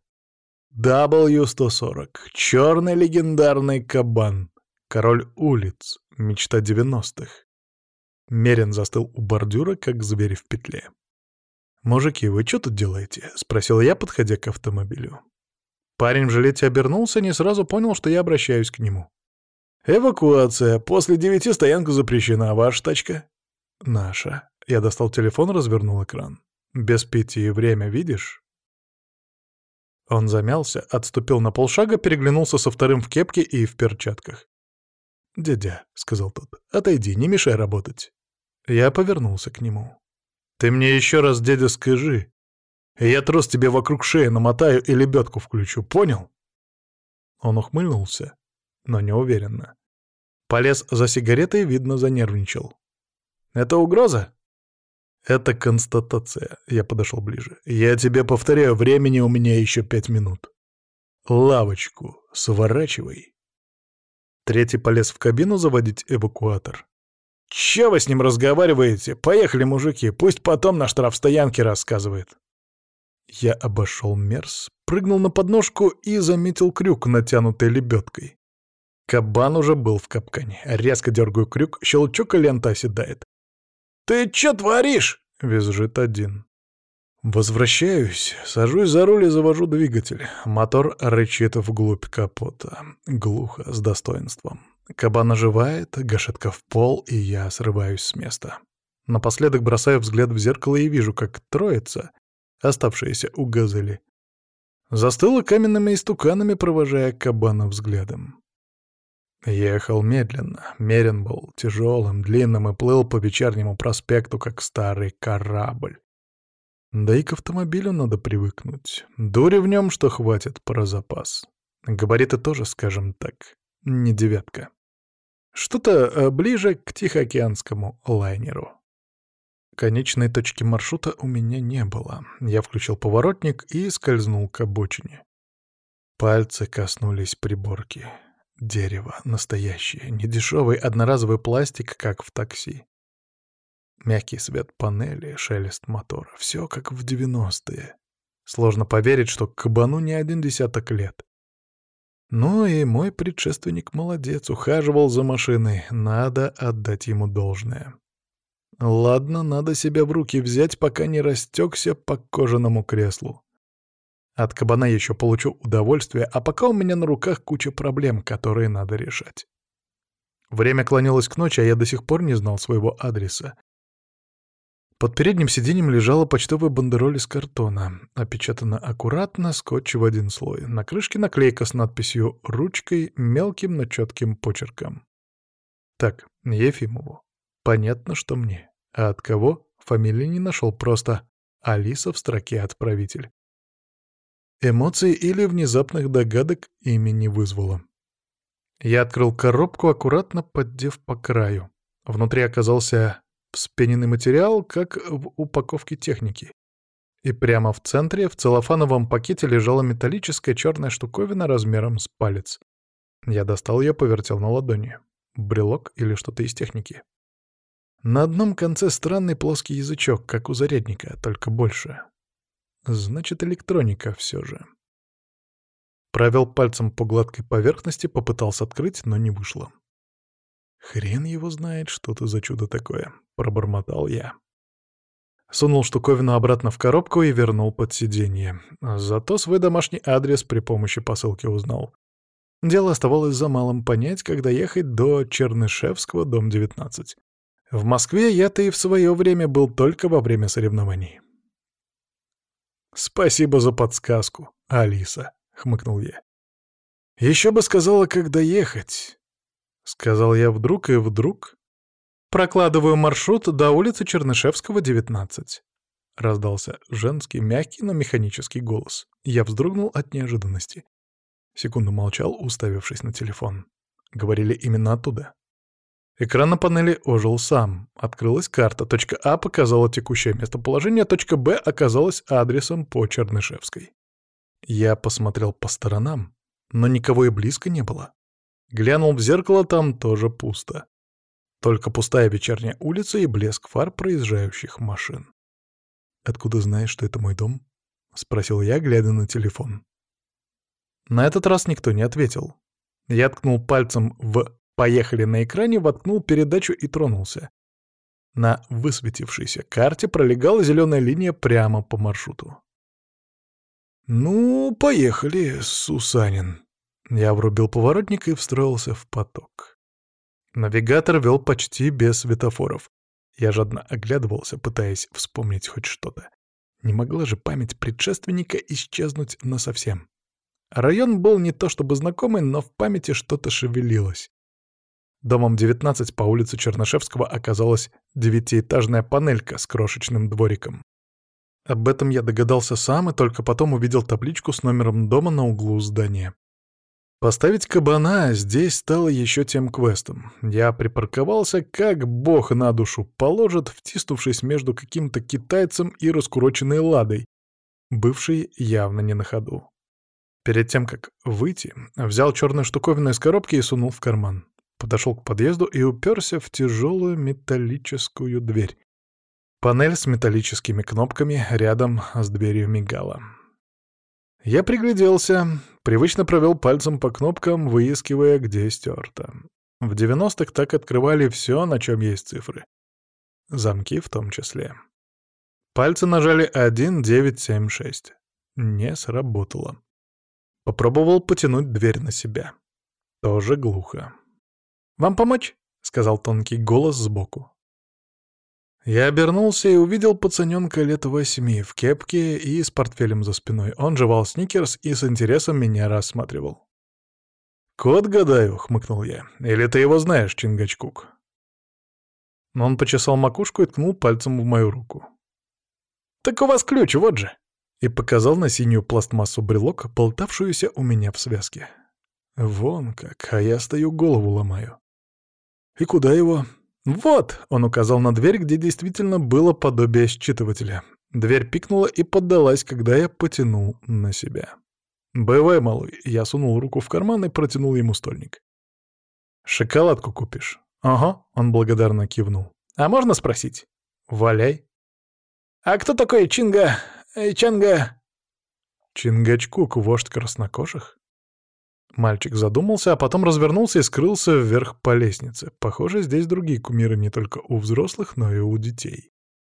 W140, черный легендарный кабан, король улиц, мечта 90-х. Мерин застыл у бордюра, как зверь в петле. «Мужики, вы что тут делаете?» — спросил я, подходя к автомобилю. Парень в жилете обернулся, не сразу понял, что я обращаюсь к нему. «Эвакуация. После 9 стоянка запрещена. Ваша тачка?» «Наша». Я достал телефон, развернул экран. «Без 5 время, видишь?» Он замялся, отступил на полшага, переглянулся со вторым в кепке и в перчатках. «Дядя», — сказал тот, — «отойди, не мешай работать». Я повернулся к нему. «Ты мне еще раз, дядя, скажи. Я трос тебе вокруг шеи намотаю и лебедку включу, понял?» Он ухмыльнулся, но неуверенно. Полез за сигаретой, видно, занервничал. «Это угроза?» «Это констатация», — я подошел ближе. «Я тебе повторяю, времени у меня еще 5 минут. Лавочку сворачивай». Третий полез в кабину заводить эвакуатор. «Че вы с ним разговариваете? Поехали, мужики, пусть потом на штрафстоянке рассказывает». Я обошел Мерс, прыгнул на подножку и заметил крюк, натянутый лебедкой. Кабан уже был в капкане. Резко дергаю крюк, щелчок, и лента оседает. «Ты чё творишь?» — визжит один. Возвращаюсь, сажусь за руль и завожу двигатель. Мотор рычит вглубь капота. Глухо, с достоинством. Кабан оживает, гашетка в пол, и я срываюсь с места. Напоследок бросаю взгляд в зеркало и вижу, как троица, оставшаяся у газели, застыла каменными истуканами, провожая кабана взглядом. Ехал медленно, мерен был тяжелым, длинным и плыл по вечернему проспекту, как старый корабль. Да и к автомобилю надо привыкнуть. Дури в нем, что хватит про запас. Габариты тоже, скажем так, не девятка. Что-то ближе к Тихоокеанскому лайнеру. Конечной точки маршрута у меня не было. Я включил поворотник и скользнул к обочине. Пальцы коснулись приборки. Дерево настоящее, не дешевый одноразовый пластик, как в такси. Мягкий свет панели, шелест мотора — все как в 90-е. Сложно поверить, что кабану не один десяток лет. Ну и мой предшественник молодец, ухаживал за машиной, надо отдать ему должное. Ладно, надо себя в руки взять, пока не растекся по кожаному креслу. От кабана еще получу удовольствие, а пока у меня на руках куча проблем, которые надо решать. Время клонилось к ночи, а я до сих пор не знал своего адреса. Под передним сиденьем лежала почтовая бандероль из картона, опечатана аккуратно, скотч в один слой. На крышке наклейка с надписью ручкой, мелким, но четким почерком. Так, Ефимову. Понятно, что мне. А от кого? Фамилии не нашел, просто Алиса в строке «Отправитель». Эмоций или внезапных догадок ими не вызвало. Я открыл коробку, аккуратно поддев по краю. Внутри оказался вспененный материал, как в упаковке техники. И прямо в центре, в целлофановом пакете, лежала металлическая черная штуковина размером с палец. Я достал ее, повертел на ладони. Брелок или что-то из техники. На одном конце странный плоский язычок, как у зарядника, только больше. Значит, электроника все же. Провел пальцем по гладкой поверхности, попытался открыть, но не вышло. «Хрен его знает, что это за чудо такое», — пробормотал я. Сунул штуковину обратно в коробку и вернул под сиденье. Зато свой домашний адрес при помощи посылки узнал. Дело оставалось за малым — понять, когда ехать до Чернышевского, дом 19. В Москве я-то и в свое время был только во время соревнований. «Спасибо за подсказку, Алиса», — хмыкнул я. «Еще бы сказала, когда ехать», — сказал я вдруг, и вдруг... «Прокладываю маршрут до улицы Чернышевского, 19», — раздался женский, мягкий, но механический голос. Я вздрогнул от неожиданности. Секунду молчал, уставившись на телефон. Говорили именно оттуда. Экран на панели ожил сам. Открылась карта. Точка А показала текущее местоположение, точка Б оказалась адресом по Чернышевской. Я посмотрел по сторонам, но никого и близко не было. Глянул в зеркало, там тоже пусто. Только пустая вечерняя улица и блеск фар проезжающих машин. «Откуда знаешь, что это мой дом?» — спросил я, глядя на телефон. На этот раз никто не ответил. Я ткнул пальцем в «Поехали» на экране, воткнул передачу и тронулся. На высветившейся карте пролегала зеленая линия прямо по маршруту. «Ну, поехали, Сусанин». Я врубил поворотник и встроился в поток. Навигатор вел почти без светофоров. Я жадно оглядывался, пытаясь вспомнить хоть что-то. Не могла же память предшественника исчезнуть насовсем. Район был не то чтобы знакомый, но в памяти что-то шевелилось. Домом 19 по улице Чернышевского оказалась девятиэтажная панелька с крошечным двориком. Об этом я догадался сам и только потом увидел табличку с номером дома на углу здания. Поставить кабана здесь стало еще тем квестом. Я припарковался, как бог на душу положит, втиснувшись между каким-то китайцем и раскуроченной ладой, бывшей явно не на ходу. Перед тем, как выйти, взял черную штуковину из коробки и сунул в карман. Подошел к подъезду и уперся в тяжелую металлическую дверь. Панель с металлическими кнопками рядом с дверью мигала. Я пригляделся, привычно провел пальцем по кнопкам, выискивая, где стерто. В 90-х так открывали все, на чем есть цифры. Замки в том числе. Пальцы нажали 1976. Не сработало. Попробовал потянуть дверь на себя. Тоже глухо. «Вам помочь?» — сказал тонкий голос сбоку. Я обернулся и увидел пацаненка лет 8 в кепке и с портфелем за спиной. Он жевал сникерс и с интересом меня рассматривал. «Кот, гадаю», — хмыкнул я. «Или ты его знаешь, Чингачкук?» Но он почесал макушку и ткнул пальцем в мою руку. «Так у вас ключ, вот же!» И показал на синюю пластмассу брелок, болтавшуюся у меня в связке. Вон как, а я стою, голову ломаю. «И куда его?» «Вот!» — он указал на дверь, где действительно было подобие считывателя. Дверь пикнула и поддалась, когда я потянул на себя. «Бывай, малый!» — я сунул руку в карман и протянул ему стольник. «Шоколадку купишь?» «Ага», — он благодарно кивнул. «А можно спросить?» «Валяй». «А кто такой Чанга?» «Чингачкук, вождь краснокожих?» Мальчик задумался, а потом развернулся и скрылся вверх по лестнице. Похоже, здесь другие кумиры не только у взрослых, но и у детей.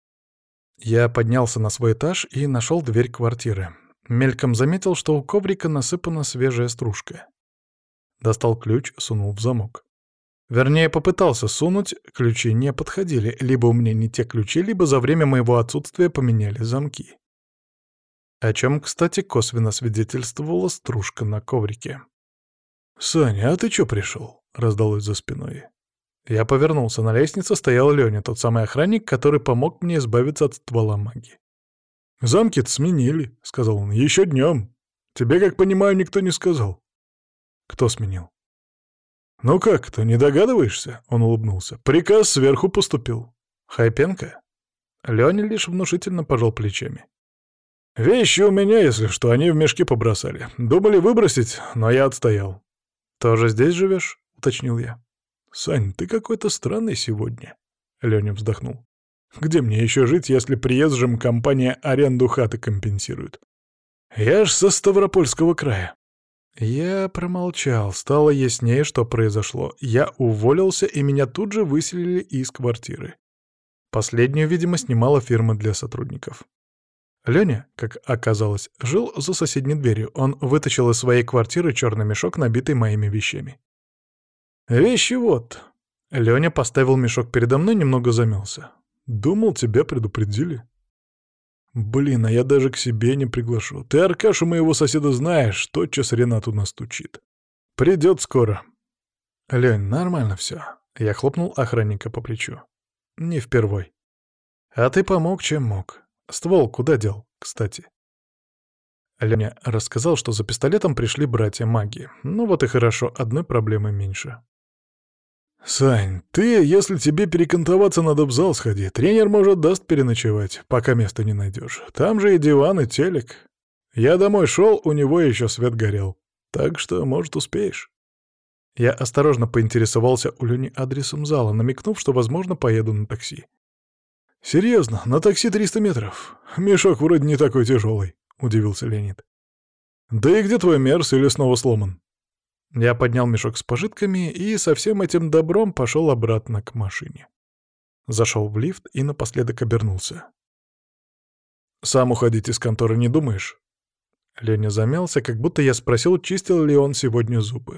Я поднялся на свой этаж и нашел дверь квартиры. Мельком заметил, что у коврика насыпана свежая стружка. Достал ключ, сунул в замок. Вернее, попытался сунуть, ключи не подходили. Либо у меня не те ключи, либо за время моего отсутствия поменяли замки. О чем, кстати, косвенно свидетельствовала стружка на коврике. «Саня, а ты чё пришел?» — раздалось за спиной. Я повернулся. На лестнице стоял Лёня, тот самый охранник, который помог мне избавиться от ствола магии. «Замки-то сменили», — сказал он, — «ещё днём. Тебе, как понимаю, никто не сказал». «Кто сменил?» «Ну как-то, не догадываешься?» — он улыбнулся. «Приказ сверху поступил». «Хайпенко?» Лёня лишь внушительно пожал плечами. «Вещи у меня, если что, они в мешки побросали. Думали выбросить, но я отстоял». «Тоже здесь живешь?» — уточнил я. «Сань, ты какой-то странный сегодня», — Лёня вздохнул. «Где мне еще жить, если приезжим компания аренду хаты компенсирует? Я ж со Ставропольского края». Я промолчал, стало яснее, что произошло. Я уволился, и меня тут же выселили из квартиры. Последнюю, видимо, снимала фирма для сотрудников. Лёня, как оказалось, жил за соседней дверью. Он вытащил из своей квартиры черный мешок, набитый моими вещами. «Вещи вот». Лёня поставил мешок передо мной, немного замялся. «Думал, тебя предупредили». «Блин, а я даже к себе не приглашу. Ты Аркашу, моего соседа, знаешь, тотчас Ренат у нас стучит. Придет скоро». «Лёнь, нормально все. Я хлопнул охранника по плечу. «Не впервой. А ты помог, чем мог. Ствол куда дел, кстати?» Лёня рассказал, что за пистолетом пришли братья-маги. Ну вот и хорошо, одной проблемы меньше. «Сань, ты, если тебе перекантоваться, надо в зал сходи. Тренер, может, даст переночевать, пока места не найдешь. Там же и диван, и телек. Я домой шел, у него еще свет горел. Так что, может, успеешь». Я осторожно поинтересовался у Лёни адресом зала, намекнув, что, возможно, поеду на такси. «Серьезно, на такси 300 метров. Мешок вроде не такой тяжелый», — удивился Леонид. «Да и где твой мерз или снова сломан?» Я поднял мешок с пожитками и со всем этим добром пошел обратно к машине. Зашел в лифт и напоследок обернулся. «Сам уходить из конторы не думаешь?» Леня замялся, как будто я спросил, чистил ли он сегодня зубы.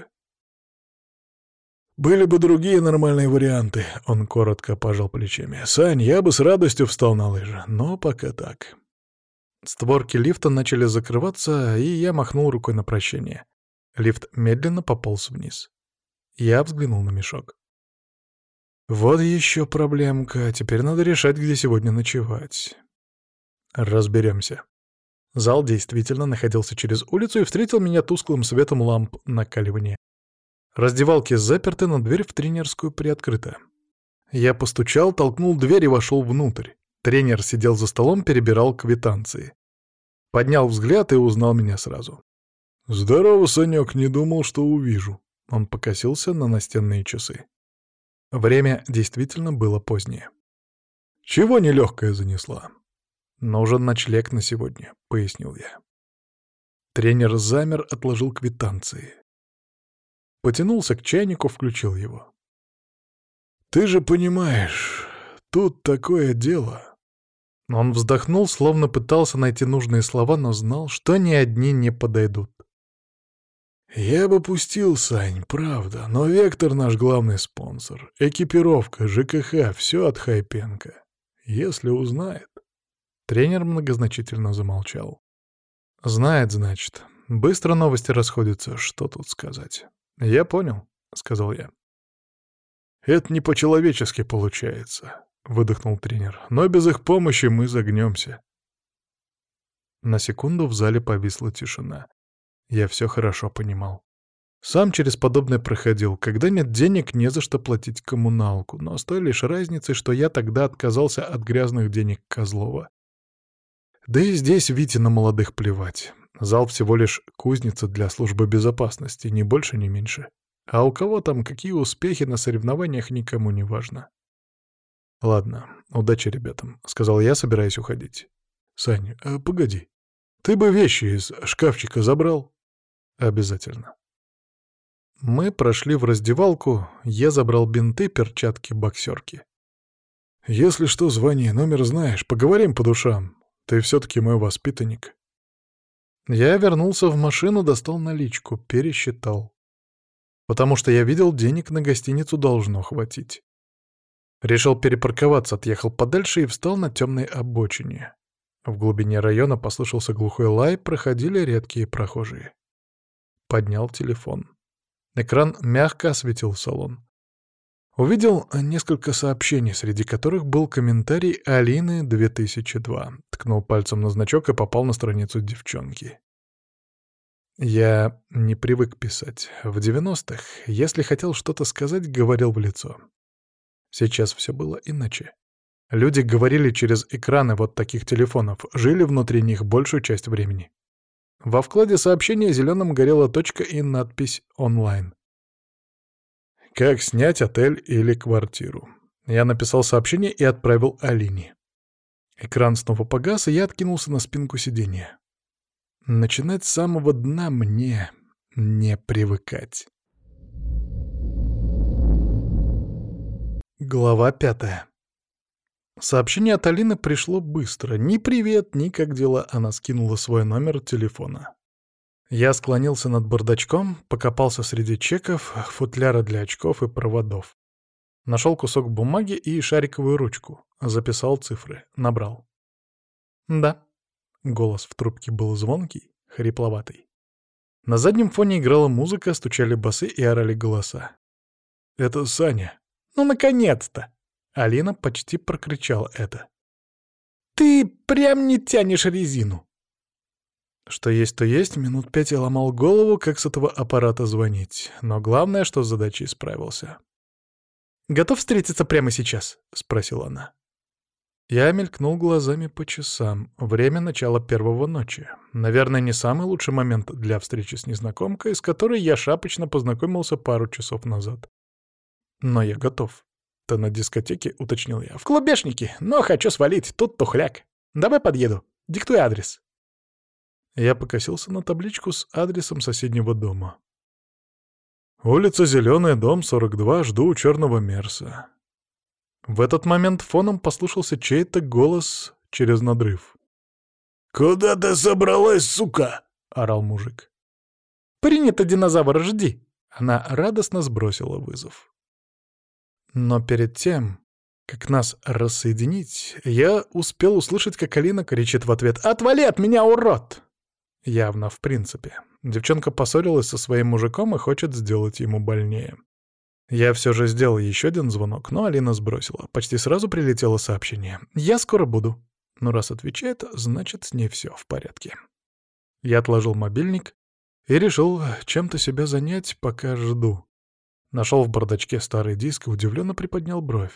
«Были бы другие нормальные варианты», — он коротко пожал плечами. «Сань, я бы с радостью встал на лыжи, но пока так». Створки лифта начали закрываться, и я махнул рукой на прощание. Лифт медленно пополз вниз. Я взглянул на мешок. Вот еще проблемка. Теперь надо решать, где сегодня ночевать. Разберемся. Зал действительно находился через улицу и встретил меня тусклым светом ламп накаливания. Раздевалки заперты, но дверь в тренерскую приоткрыта. Я постучал, толкнул дверь и вошел внутрь. Тренер сидел за столом, перебирал квитанции. Поднял взгляд и узнал меня сразу. «Здорово, Санек, не думал, что увижу». Он покосился на настенные часы. Время действительно было позднее. «Чего нелегкая занесла?» «Нужен ночлег на сегодня», — пояснил я. Тренер замер, отложил квитанции. Потянулся к чайнику, включил его. «Ты же понимаешь, тут такое дело». Он вздохнул, словно пытался найти нужные слова, но знал, что ни одни не подойдут. «Я бы пустил, Сань, правда, но Вектор наш главный спонсор. Экипировка, ЖКХ, все от Хайпенко. Если узнает...» Тренер многозначительно замолчал. «Знает, значит. Быстро новости расходятся, что тут сказать?» «Я понял», — сказал я. «Это не по-человечески получается», — выдохнул тренер. «Но без их помощи мы загнемся». На секунду в зале повисла тишина. Я все хорошо понимал. Сам через подобное проходил. Когда нет денег, не за что платить коммуналку, но с той лишь разницей, что я тогда отказался от грязных денег Козлова. Да и здесь Вите на молодых плевать. Зал всего лишь кузница для службы безопасности, ни больше, ни меньше. А у кого там какие успехи на соревнованиях, никому не важно. «Ладно, удачи ребятам», — сказал я, собираясь уходить. «Сань, погоди. Ты бы вещи из шкафчика забрал?» «Обязательно». Мы прошли в раздевалку, я забрал бинты, перчатки, боксерки. «Если что, звони, номер знаешь, поговорим по душам. Ты все-таки мой воспитанник». Я вернулся в машину, достал наличку, пересчитал. Потому что я видел, денег на гостиницу должно хватить. Решил перепарковаться, отъехал подальше и встал на темной обочине. В глубине района послышался глухой лай, проходили редкие прохожие. Поднял телефон. Экран мягко осветил салон. Увидел несколько сообщений, среди которых был комментарий Алины 2002. Ткнул пальцем на значок и попал на страницу девчонки. Я не привык писать. В 90-х, если хотел что-то сказать, говорил в лицо. Сейчас все было иначе. Люди говорили через экраны вот таких телефонов, жили внутри них большую часть времени. Во вкладе сообщения зеленым горела точка и надпись «Онлайн». Как снять отель или квартиру? Я написал сообщение и отправил Алине. Экран снова погас, и я откинулся на спинку сиденья. Начинать с самого дна мне не привыкать. Глава 5. Сообщение от Алины пришло быстро. Ни привет, ни как дела. Она скинула свой номер телефона. Я склонился над бардачком, покопался среди чеков, футляра для очков и проводов. Нашел кусок бумаги и шариковую ручку. Записал цифры. Набрал. «Да». Голос в трубке был звонкий, хрипловатый. На заднем фоне играла музыка, стучали басы и орали голоса. «Это Саня». «Ну, наконец-то!» Алина почти прокричала это. «Ты прям не тянешь резину!» Что есть, то есть. Минут 5 я ломал голову, как с этого аппарата звонить. Но главное, что с задачей справился. «Готов встретиться прямо сейчас?» — спросила она. Я мелькнул глазами по часам. Время начала первого ночи. Наверное, не самый лучший момент для встречи с незнакомкой, с которой я шапочно познакомился пару часов назад. Но я готов. «Ты на дискотеке?» — уточнил я. «В клубешнике, но хочу свалить, тут тухляк. Давай подъеду. Диктуй адрес». Я покосился на табличку с адресом соседнего дома. «Улица Зеленая, дом 42, жду у черного Мерса». В этот момент фоном послышался чей-то голос через надрыв. «Куда ты собралась, сука?» — орал мужик. «Принято, динозавр, жди!» Она радостно сбросила вызов. Но перед тем, как нас рассоединить, я успел услышать, как Алина кричит в ответ: «Отвали от меня, урод!» Явно в принципе. Девчонка поссорилась со своим мужиком и хочет сделать ему больнее. Я все же сделал еще один звонок, но Алина сбросила. Почти сразу прилетело сообщение: «Я скоро буду». Ну, раз отвечает, значит, с ней все в порядке. Я отложил мобильник и решил чем-то себя занять, пока жду. Нашел в бардачке старый диск и удивленно приподнял бровь.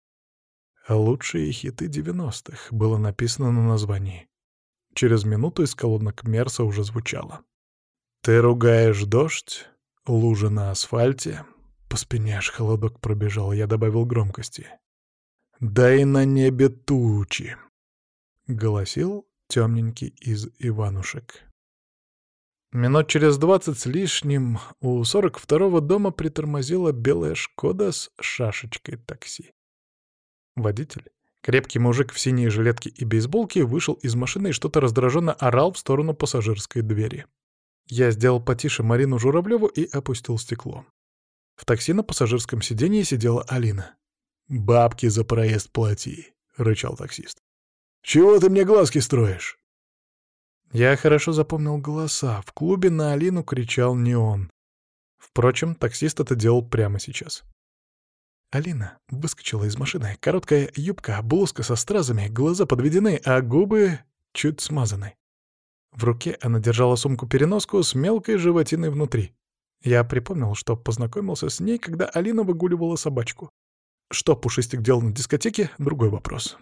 «Лучшие хиты 90-х» было написано на названии. Через минуту из колонок Мерса уже звучало. «Ты ругаешь дождь, лужи на асфальте». По спине аж холодок пробежал, я добавил громкости. «Да и на небе тучи», — голосил темненький из Иванушек. Минут через 20 с лишним у 42-го дома притормозила белая «Шкода» с шашечкой такси. Водитель, крепкий мужик в синей жилетке и бейсболке, вышел из машины и что-то раздраженно орал в сторону пассажирской двери. Я сделал потише Марину Журавлеву и опустил стекло. В такси на пассажирском сиденье сидела Алина. «Бабки за проезд плати», — рычал таксист. «Чего ты мне глазки строишь?» Я хорошо запомнил голоса. В клубе на Алину кричал не он. Впрочем, таксист это делал прямо сейчас. Алина выскочила из машины. Короткая юбка, блузка со стразами, глаза подведены, а губы чуть смазаны. В руке она держала сумку-переноску с мелкой животиной внутри. Я припомнил, что познакомился с ней, когда Алина выгуливала собачку. Что Пушистик делал на дискотеке — другой вопрос.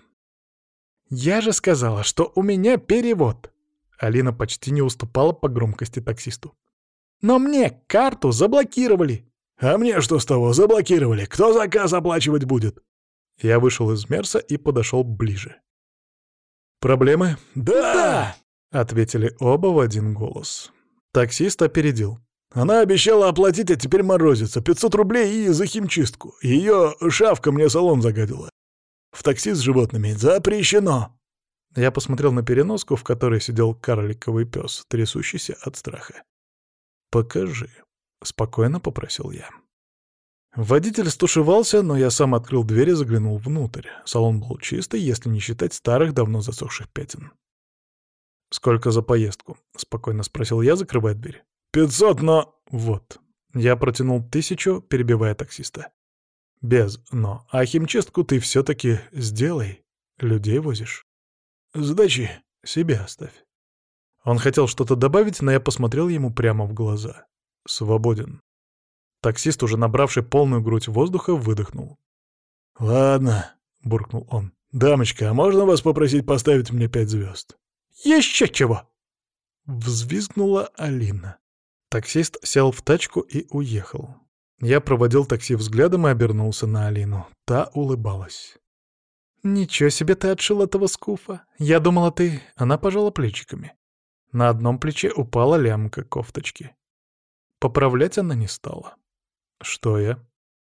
«Я же сказала, что у меня перевод!» Алина почти не уступала по громкости таксисту. «Но мне карту заблокировали!» «А мне что с того? Заблокировали! Кто заказ оплачивать будет?» Я вышел из Мерса и подошел ближе. «Проблемы?» «Да!» — ответили оба в один голос. Таксист опередил. «Она обещала оплатить, а теперь морозится. 500 рублей и за химчистку. Ее шавка мне салон загадила. В такси с животными запрещено!» Я посмотрел на переноску, в которой сидел карликовый пес, трясущийся от страха. «Покажи», — спокойно попросил я. Водитель стушевался, но я сам открыл дверь и заглянул внутрь. Салон был чистый, если не считать старых, давно засохших пятен. «Сколько за поездку?» — спокойно спросил я, закрывая дверь. 500, но... Вот. Я протянул 1000, перебивая таксиста. Без «но». А химчистку ты все-таки сделай. Людей возишь. Сдачи себе оставь. Он хотел что-то добавить, но я посмотрел ему прямо в глаза. Свободен. Таксист, уже набравший полную грудь воздуха, выдохнул. «Ладно», — буркнул он. «Дамочка, а можно вас попросить поставить мне 5 звезд?» «Еще чего!» — взвизгнула Алина. Таксист сел в тачку и уехал. Я проводил такси взглядом и обернулся на Алину. Та улыбалась. «Ничего себе ты отшил этого скуфа. Я думала, ты...» Она пожала плечиками. На одном плече упала лямка кофточки. Поправлять она не стала. «Что я?»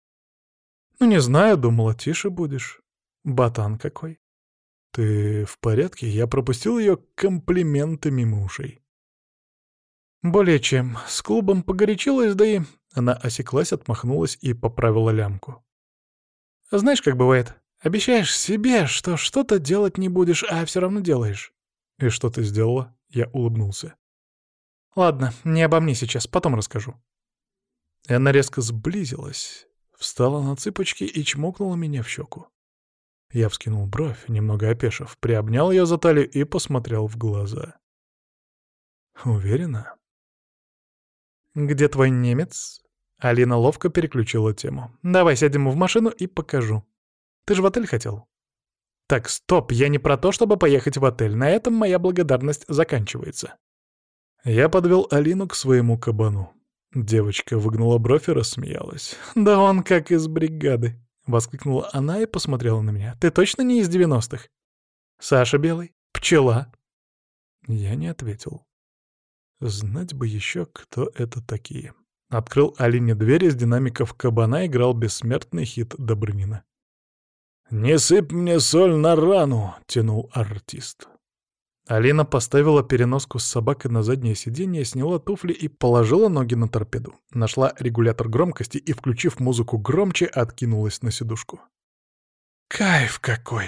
«Ну, не знаю, думала, тише будешь. Ботан какой». «Ты в порядке?» Я пропустил ее комплименты мимо ушей. «Более чем. С клубом погорячилась, да и...» Она осеклась, отмахнулась и поправила лямку. «Знаешь, как бывает? Обещаешь себе, что что-то делать не будешь, а все равно делаешь». «И что ты сделала?» Я улыбнулся. «Ладно, не обо мне сейчас, потом расскажу». И она резко сблизилась, встала на цыпочки и чмокнула меня в щеку. Я вскинул бровь, немного опешив, приобнял ее за талию и посмотрел в глаза. «Уверена?» «Где твой немец?» Алина ловко переключила тему. «Давай сядем в машину и покажу. Ты же в отель хотел?» «Так, стоп, я не про то, чтобы поехать в отель. На этом моя благодарность заканчивается». Я подвел Алину к своему кабану. Девочка выгнула бровь и рассмеялась. «Да он как из бригады!» — воскликнула она и посмотрела на меня. «Ты точно не из 90-х?» «Саша Белый? Пчела?» Я не ответил. Знать бы еще, кто это такие. Открыл Алине дверь, из динамиков кабана играл бессмертный хит Добрынина. «Не сыпь мне соль на рану!» — тянул артист. Алина поставила переноску с собакой на заднее сиденье, сняла туфли и положила ноги на торпеду. Нашла регулятор громкости и, включив музыку громче, откинулась на сидушку. «Кайф какой!»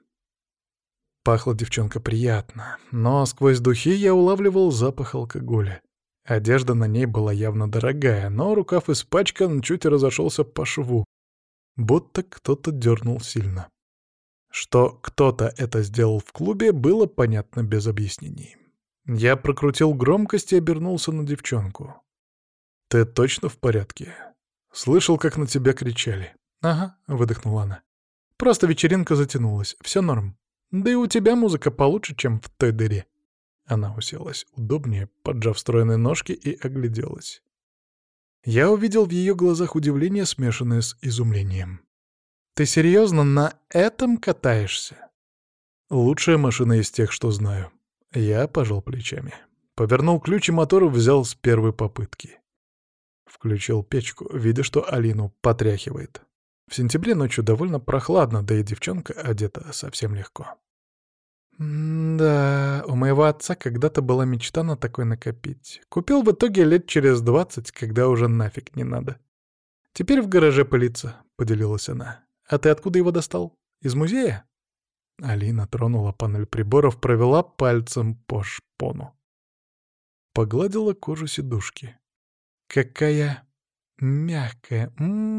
Пахла девчонка приятно, но сквозь духи я улавливал запах алкоголя. Одежда на ней была явно дорогая, но рукав испачкан, чуть разошелся по шву. Будто кто-то дернул сильно. Что кто-то это сделал в клубе, было понятно без объяснений. Я прокрутил громкость и обернулся на девчонку. «Ты точно в порядке? Слышал, как на тебя кричали?» «Ага», — выдохнула она. «Просто вечеринка затянулась, все норм. Да и у тебя музыка получше, чем в той дыре». Она уселась удобнее, поджав стройные ножки, и огляделась. Я увидел в ее глазах удивление, смешанное с изумлением. «Ты серьезно на этом катаешься?» «Лучшая машина из тех, что знаю». Я пожал плечами. Повернул ключ и мотор взял с первой попытки. Включил печку, видя, что Алину потряхивает. В сентябре ночью довольно прохладно, да и девчонка одета совсем легко. Да, у моего отца когда-то была мечта на такой накопить. Купил в итоге лет через 20, когда уже нафиг не надо. Теперь в гараже пылится, — поделилась она. А ты откуда его достал? Из музея? Алина тронула панель приборов, провела пальцем по шпону. Погладила кожу сидушки. Какая мягкая.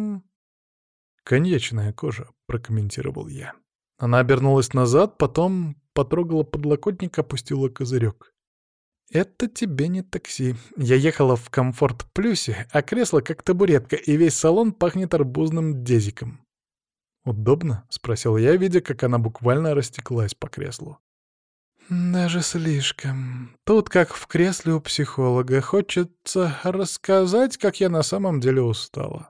Коньячная кожа, прокомментировал я. Она обернулась назад, потом потрогала подлокотник, опустила козырек. «Это тебе не такси. Я ехала в Комфорт Плюсе, а кресло как табуретка, и весь салон пахнет арбузным дезиком». «Удобно?» — спросил я, видя, как она буквально растеклась по креслу. «Даже слишком. Тут, как в кресле у психолога, хочется рассказать, как я на самом деле устала».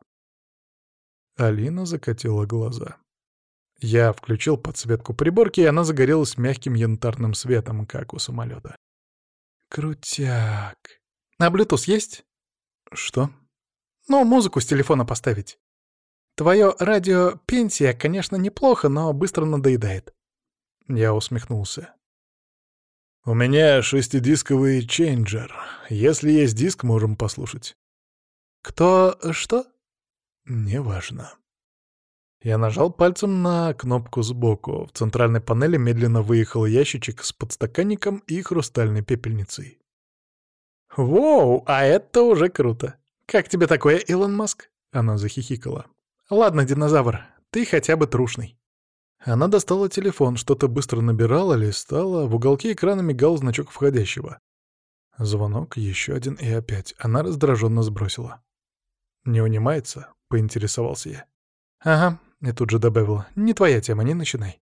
Алина закатила глаза. Я включил подсветку приборки, и она загорелась мягким янтарным светом, как у самолета. «Крутяк. А Bluetooth есть?» «Что?» «Ну, музыку с телефона поставить. Твое радио «Пенсия», конечно, неплохо, но быстро надоедает». Я усмехнулся. «У меня шестидисковый чейнджер. Если есть диск, можем послушать». «Кто? Что?» «Неважно». Я нажал пальцем на кнопку сбоку. В центральной панели медленно выехал ящичек с подстаканником и хрустальной пепельницей. «Воу, а это уже круто! Как тебе такое, Илон Маск?» Она захихикала. «Ладно, динозавр, ты хотя бы трушный». Она достала телефон, что-то быстро набирала, листала, в уголке экрана мигал значок входящего. Звонок, еще один и опять. Она раздраженно сбросила. «Не унимается?» — поинтересовался я. «Ага», — и тут же добавила. «Не твоя тема, не начинай».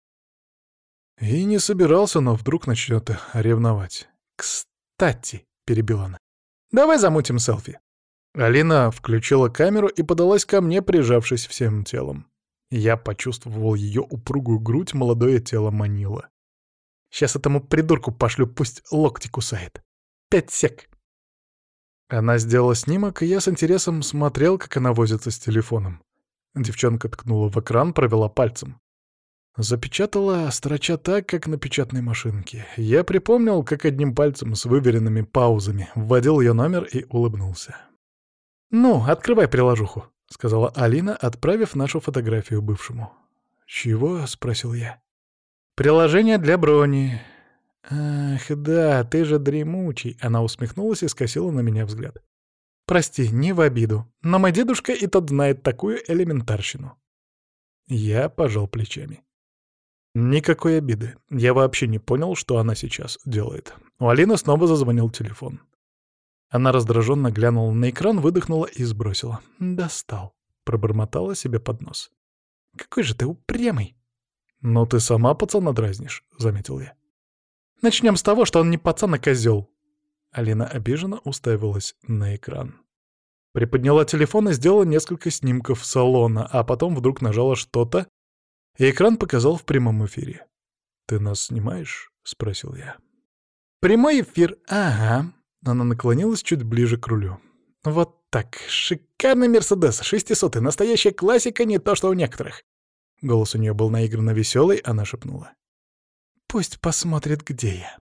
И не собирался, но вдруг начнет ревновать. «Кстати», — перебила она, — «давай замутим селфи». Алина включила камеру и подалась ко мне, прижавшись всем телом. Я почувствовал ее упругую грудь, молодое тело манило. «Сейчас этому придурку пошлю, пусть локти кусает. 5 сек». Она сделала снимок, и я с интересом смотрел, как она возится с телефоном. Девчонка ткнула в экран, провела пальцем. Запечатала, строча так, как на печатной машинке. Я припомнил, как одним пальцем с выверенными паузами вводил ее номер и улыбнулся. «Ну, открывай приложуху», — сказала Алина, отправив нашу фотографию бывшему. «Чего?» — спросил я. «Приложение для брони». «Ах, да, ты же дремучий», — она усмехнулась и скосила на меня взгляд. «Прости, не в обиду, но мой дедушка и тот знает такую элементарщину». Я пожал плечами. Никакой обиды. Я вообще не понял, что она сейчас делает. У Алины снова зазвонил телефон. Она раздраженно глянула на экран, выдохнула и сбросила. «Достал», — пробормотала себе под нос. «Какой же ты упрямый!» «Но ты сама пацана дразнишь», — заметил я. «Начнем с того, что он не пацан, а козел». Алина обиженно уставилась на экран. Приподняла телефон и сделала несколько снимков салона, а потом вдруг нажала что-то, и экран показал в прямом эфире. «Ты нас снимаешь?» — спросил я. «Прямой эфир, ага». Она наклонилась чуть ближе к рулю. «Вот так. Шикарный Мерседес, 600-й, настоящая классика, не то что у некоторых». Голос у нее был наигранно веселый, она шепнула. «Пусть посмотрит, где я».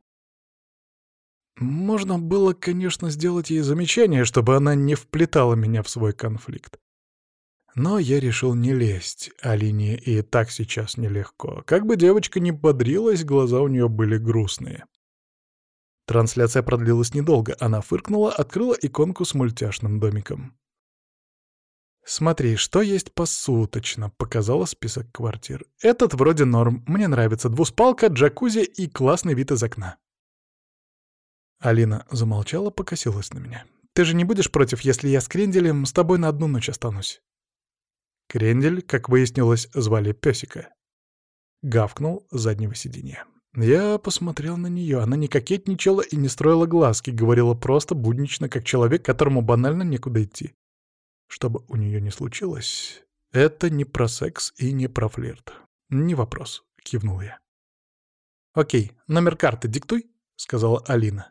Можно было, конечно, сделать ей замечание, чтобы она не вплетала меня в свой конфликт. Но я решил не лезть, Алине и так сейчас нелегко. Как бы девочка ни бодрилась, глаза у нее были грустные. Трансляция продлилась недолго. Она фыркнула, открыла иконку с мультяшным домиком. «Смотри, что есть посуточно», — показала список квартир. «Этот вроде норм. Мне нравится. Двуспалка, джакузи и классный вид из окна». Алина замолчала, покосилась на меня. «Ты же не будешь против, если я с Кренделем с тобой на одну ночь останусь?» Крендель, как выяснилось, звали Пёсика. Гавкнул с заднего сиденья. Я посмотрел на нее. Она не кокетничала и не строила глазки, говорила просто буднично, как человек, которому банально некуда идти. Что бы у нее ни случилось, это не про секс и не про флирт. «Не вопрос», — кивнул я. «Окей, номер карты диктуй», — сказала Алина.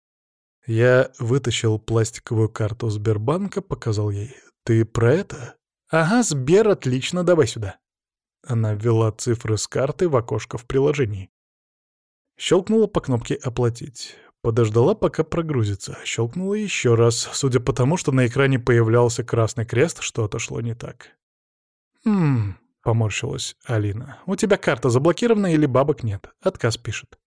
Я вытащил пластиковую карту Сбербанка, показал ей. «Ты про это?» «Ага, Сбер, отлично, давай сюда». Она ввела цифры с карты в окошко в приложении. Щелкнула по кнопке «Оплатить». Подождала, пока прогрузится. Щелкнула еще раз, судя по тому, что на экране появлялся красный крест, что-то шло не так. «Хм...» — поморщилась Алина. «У тебя карта заблокирована или бабок нет?» Отказ пишет.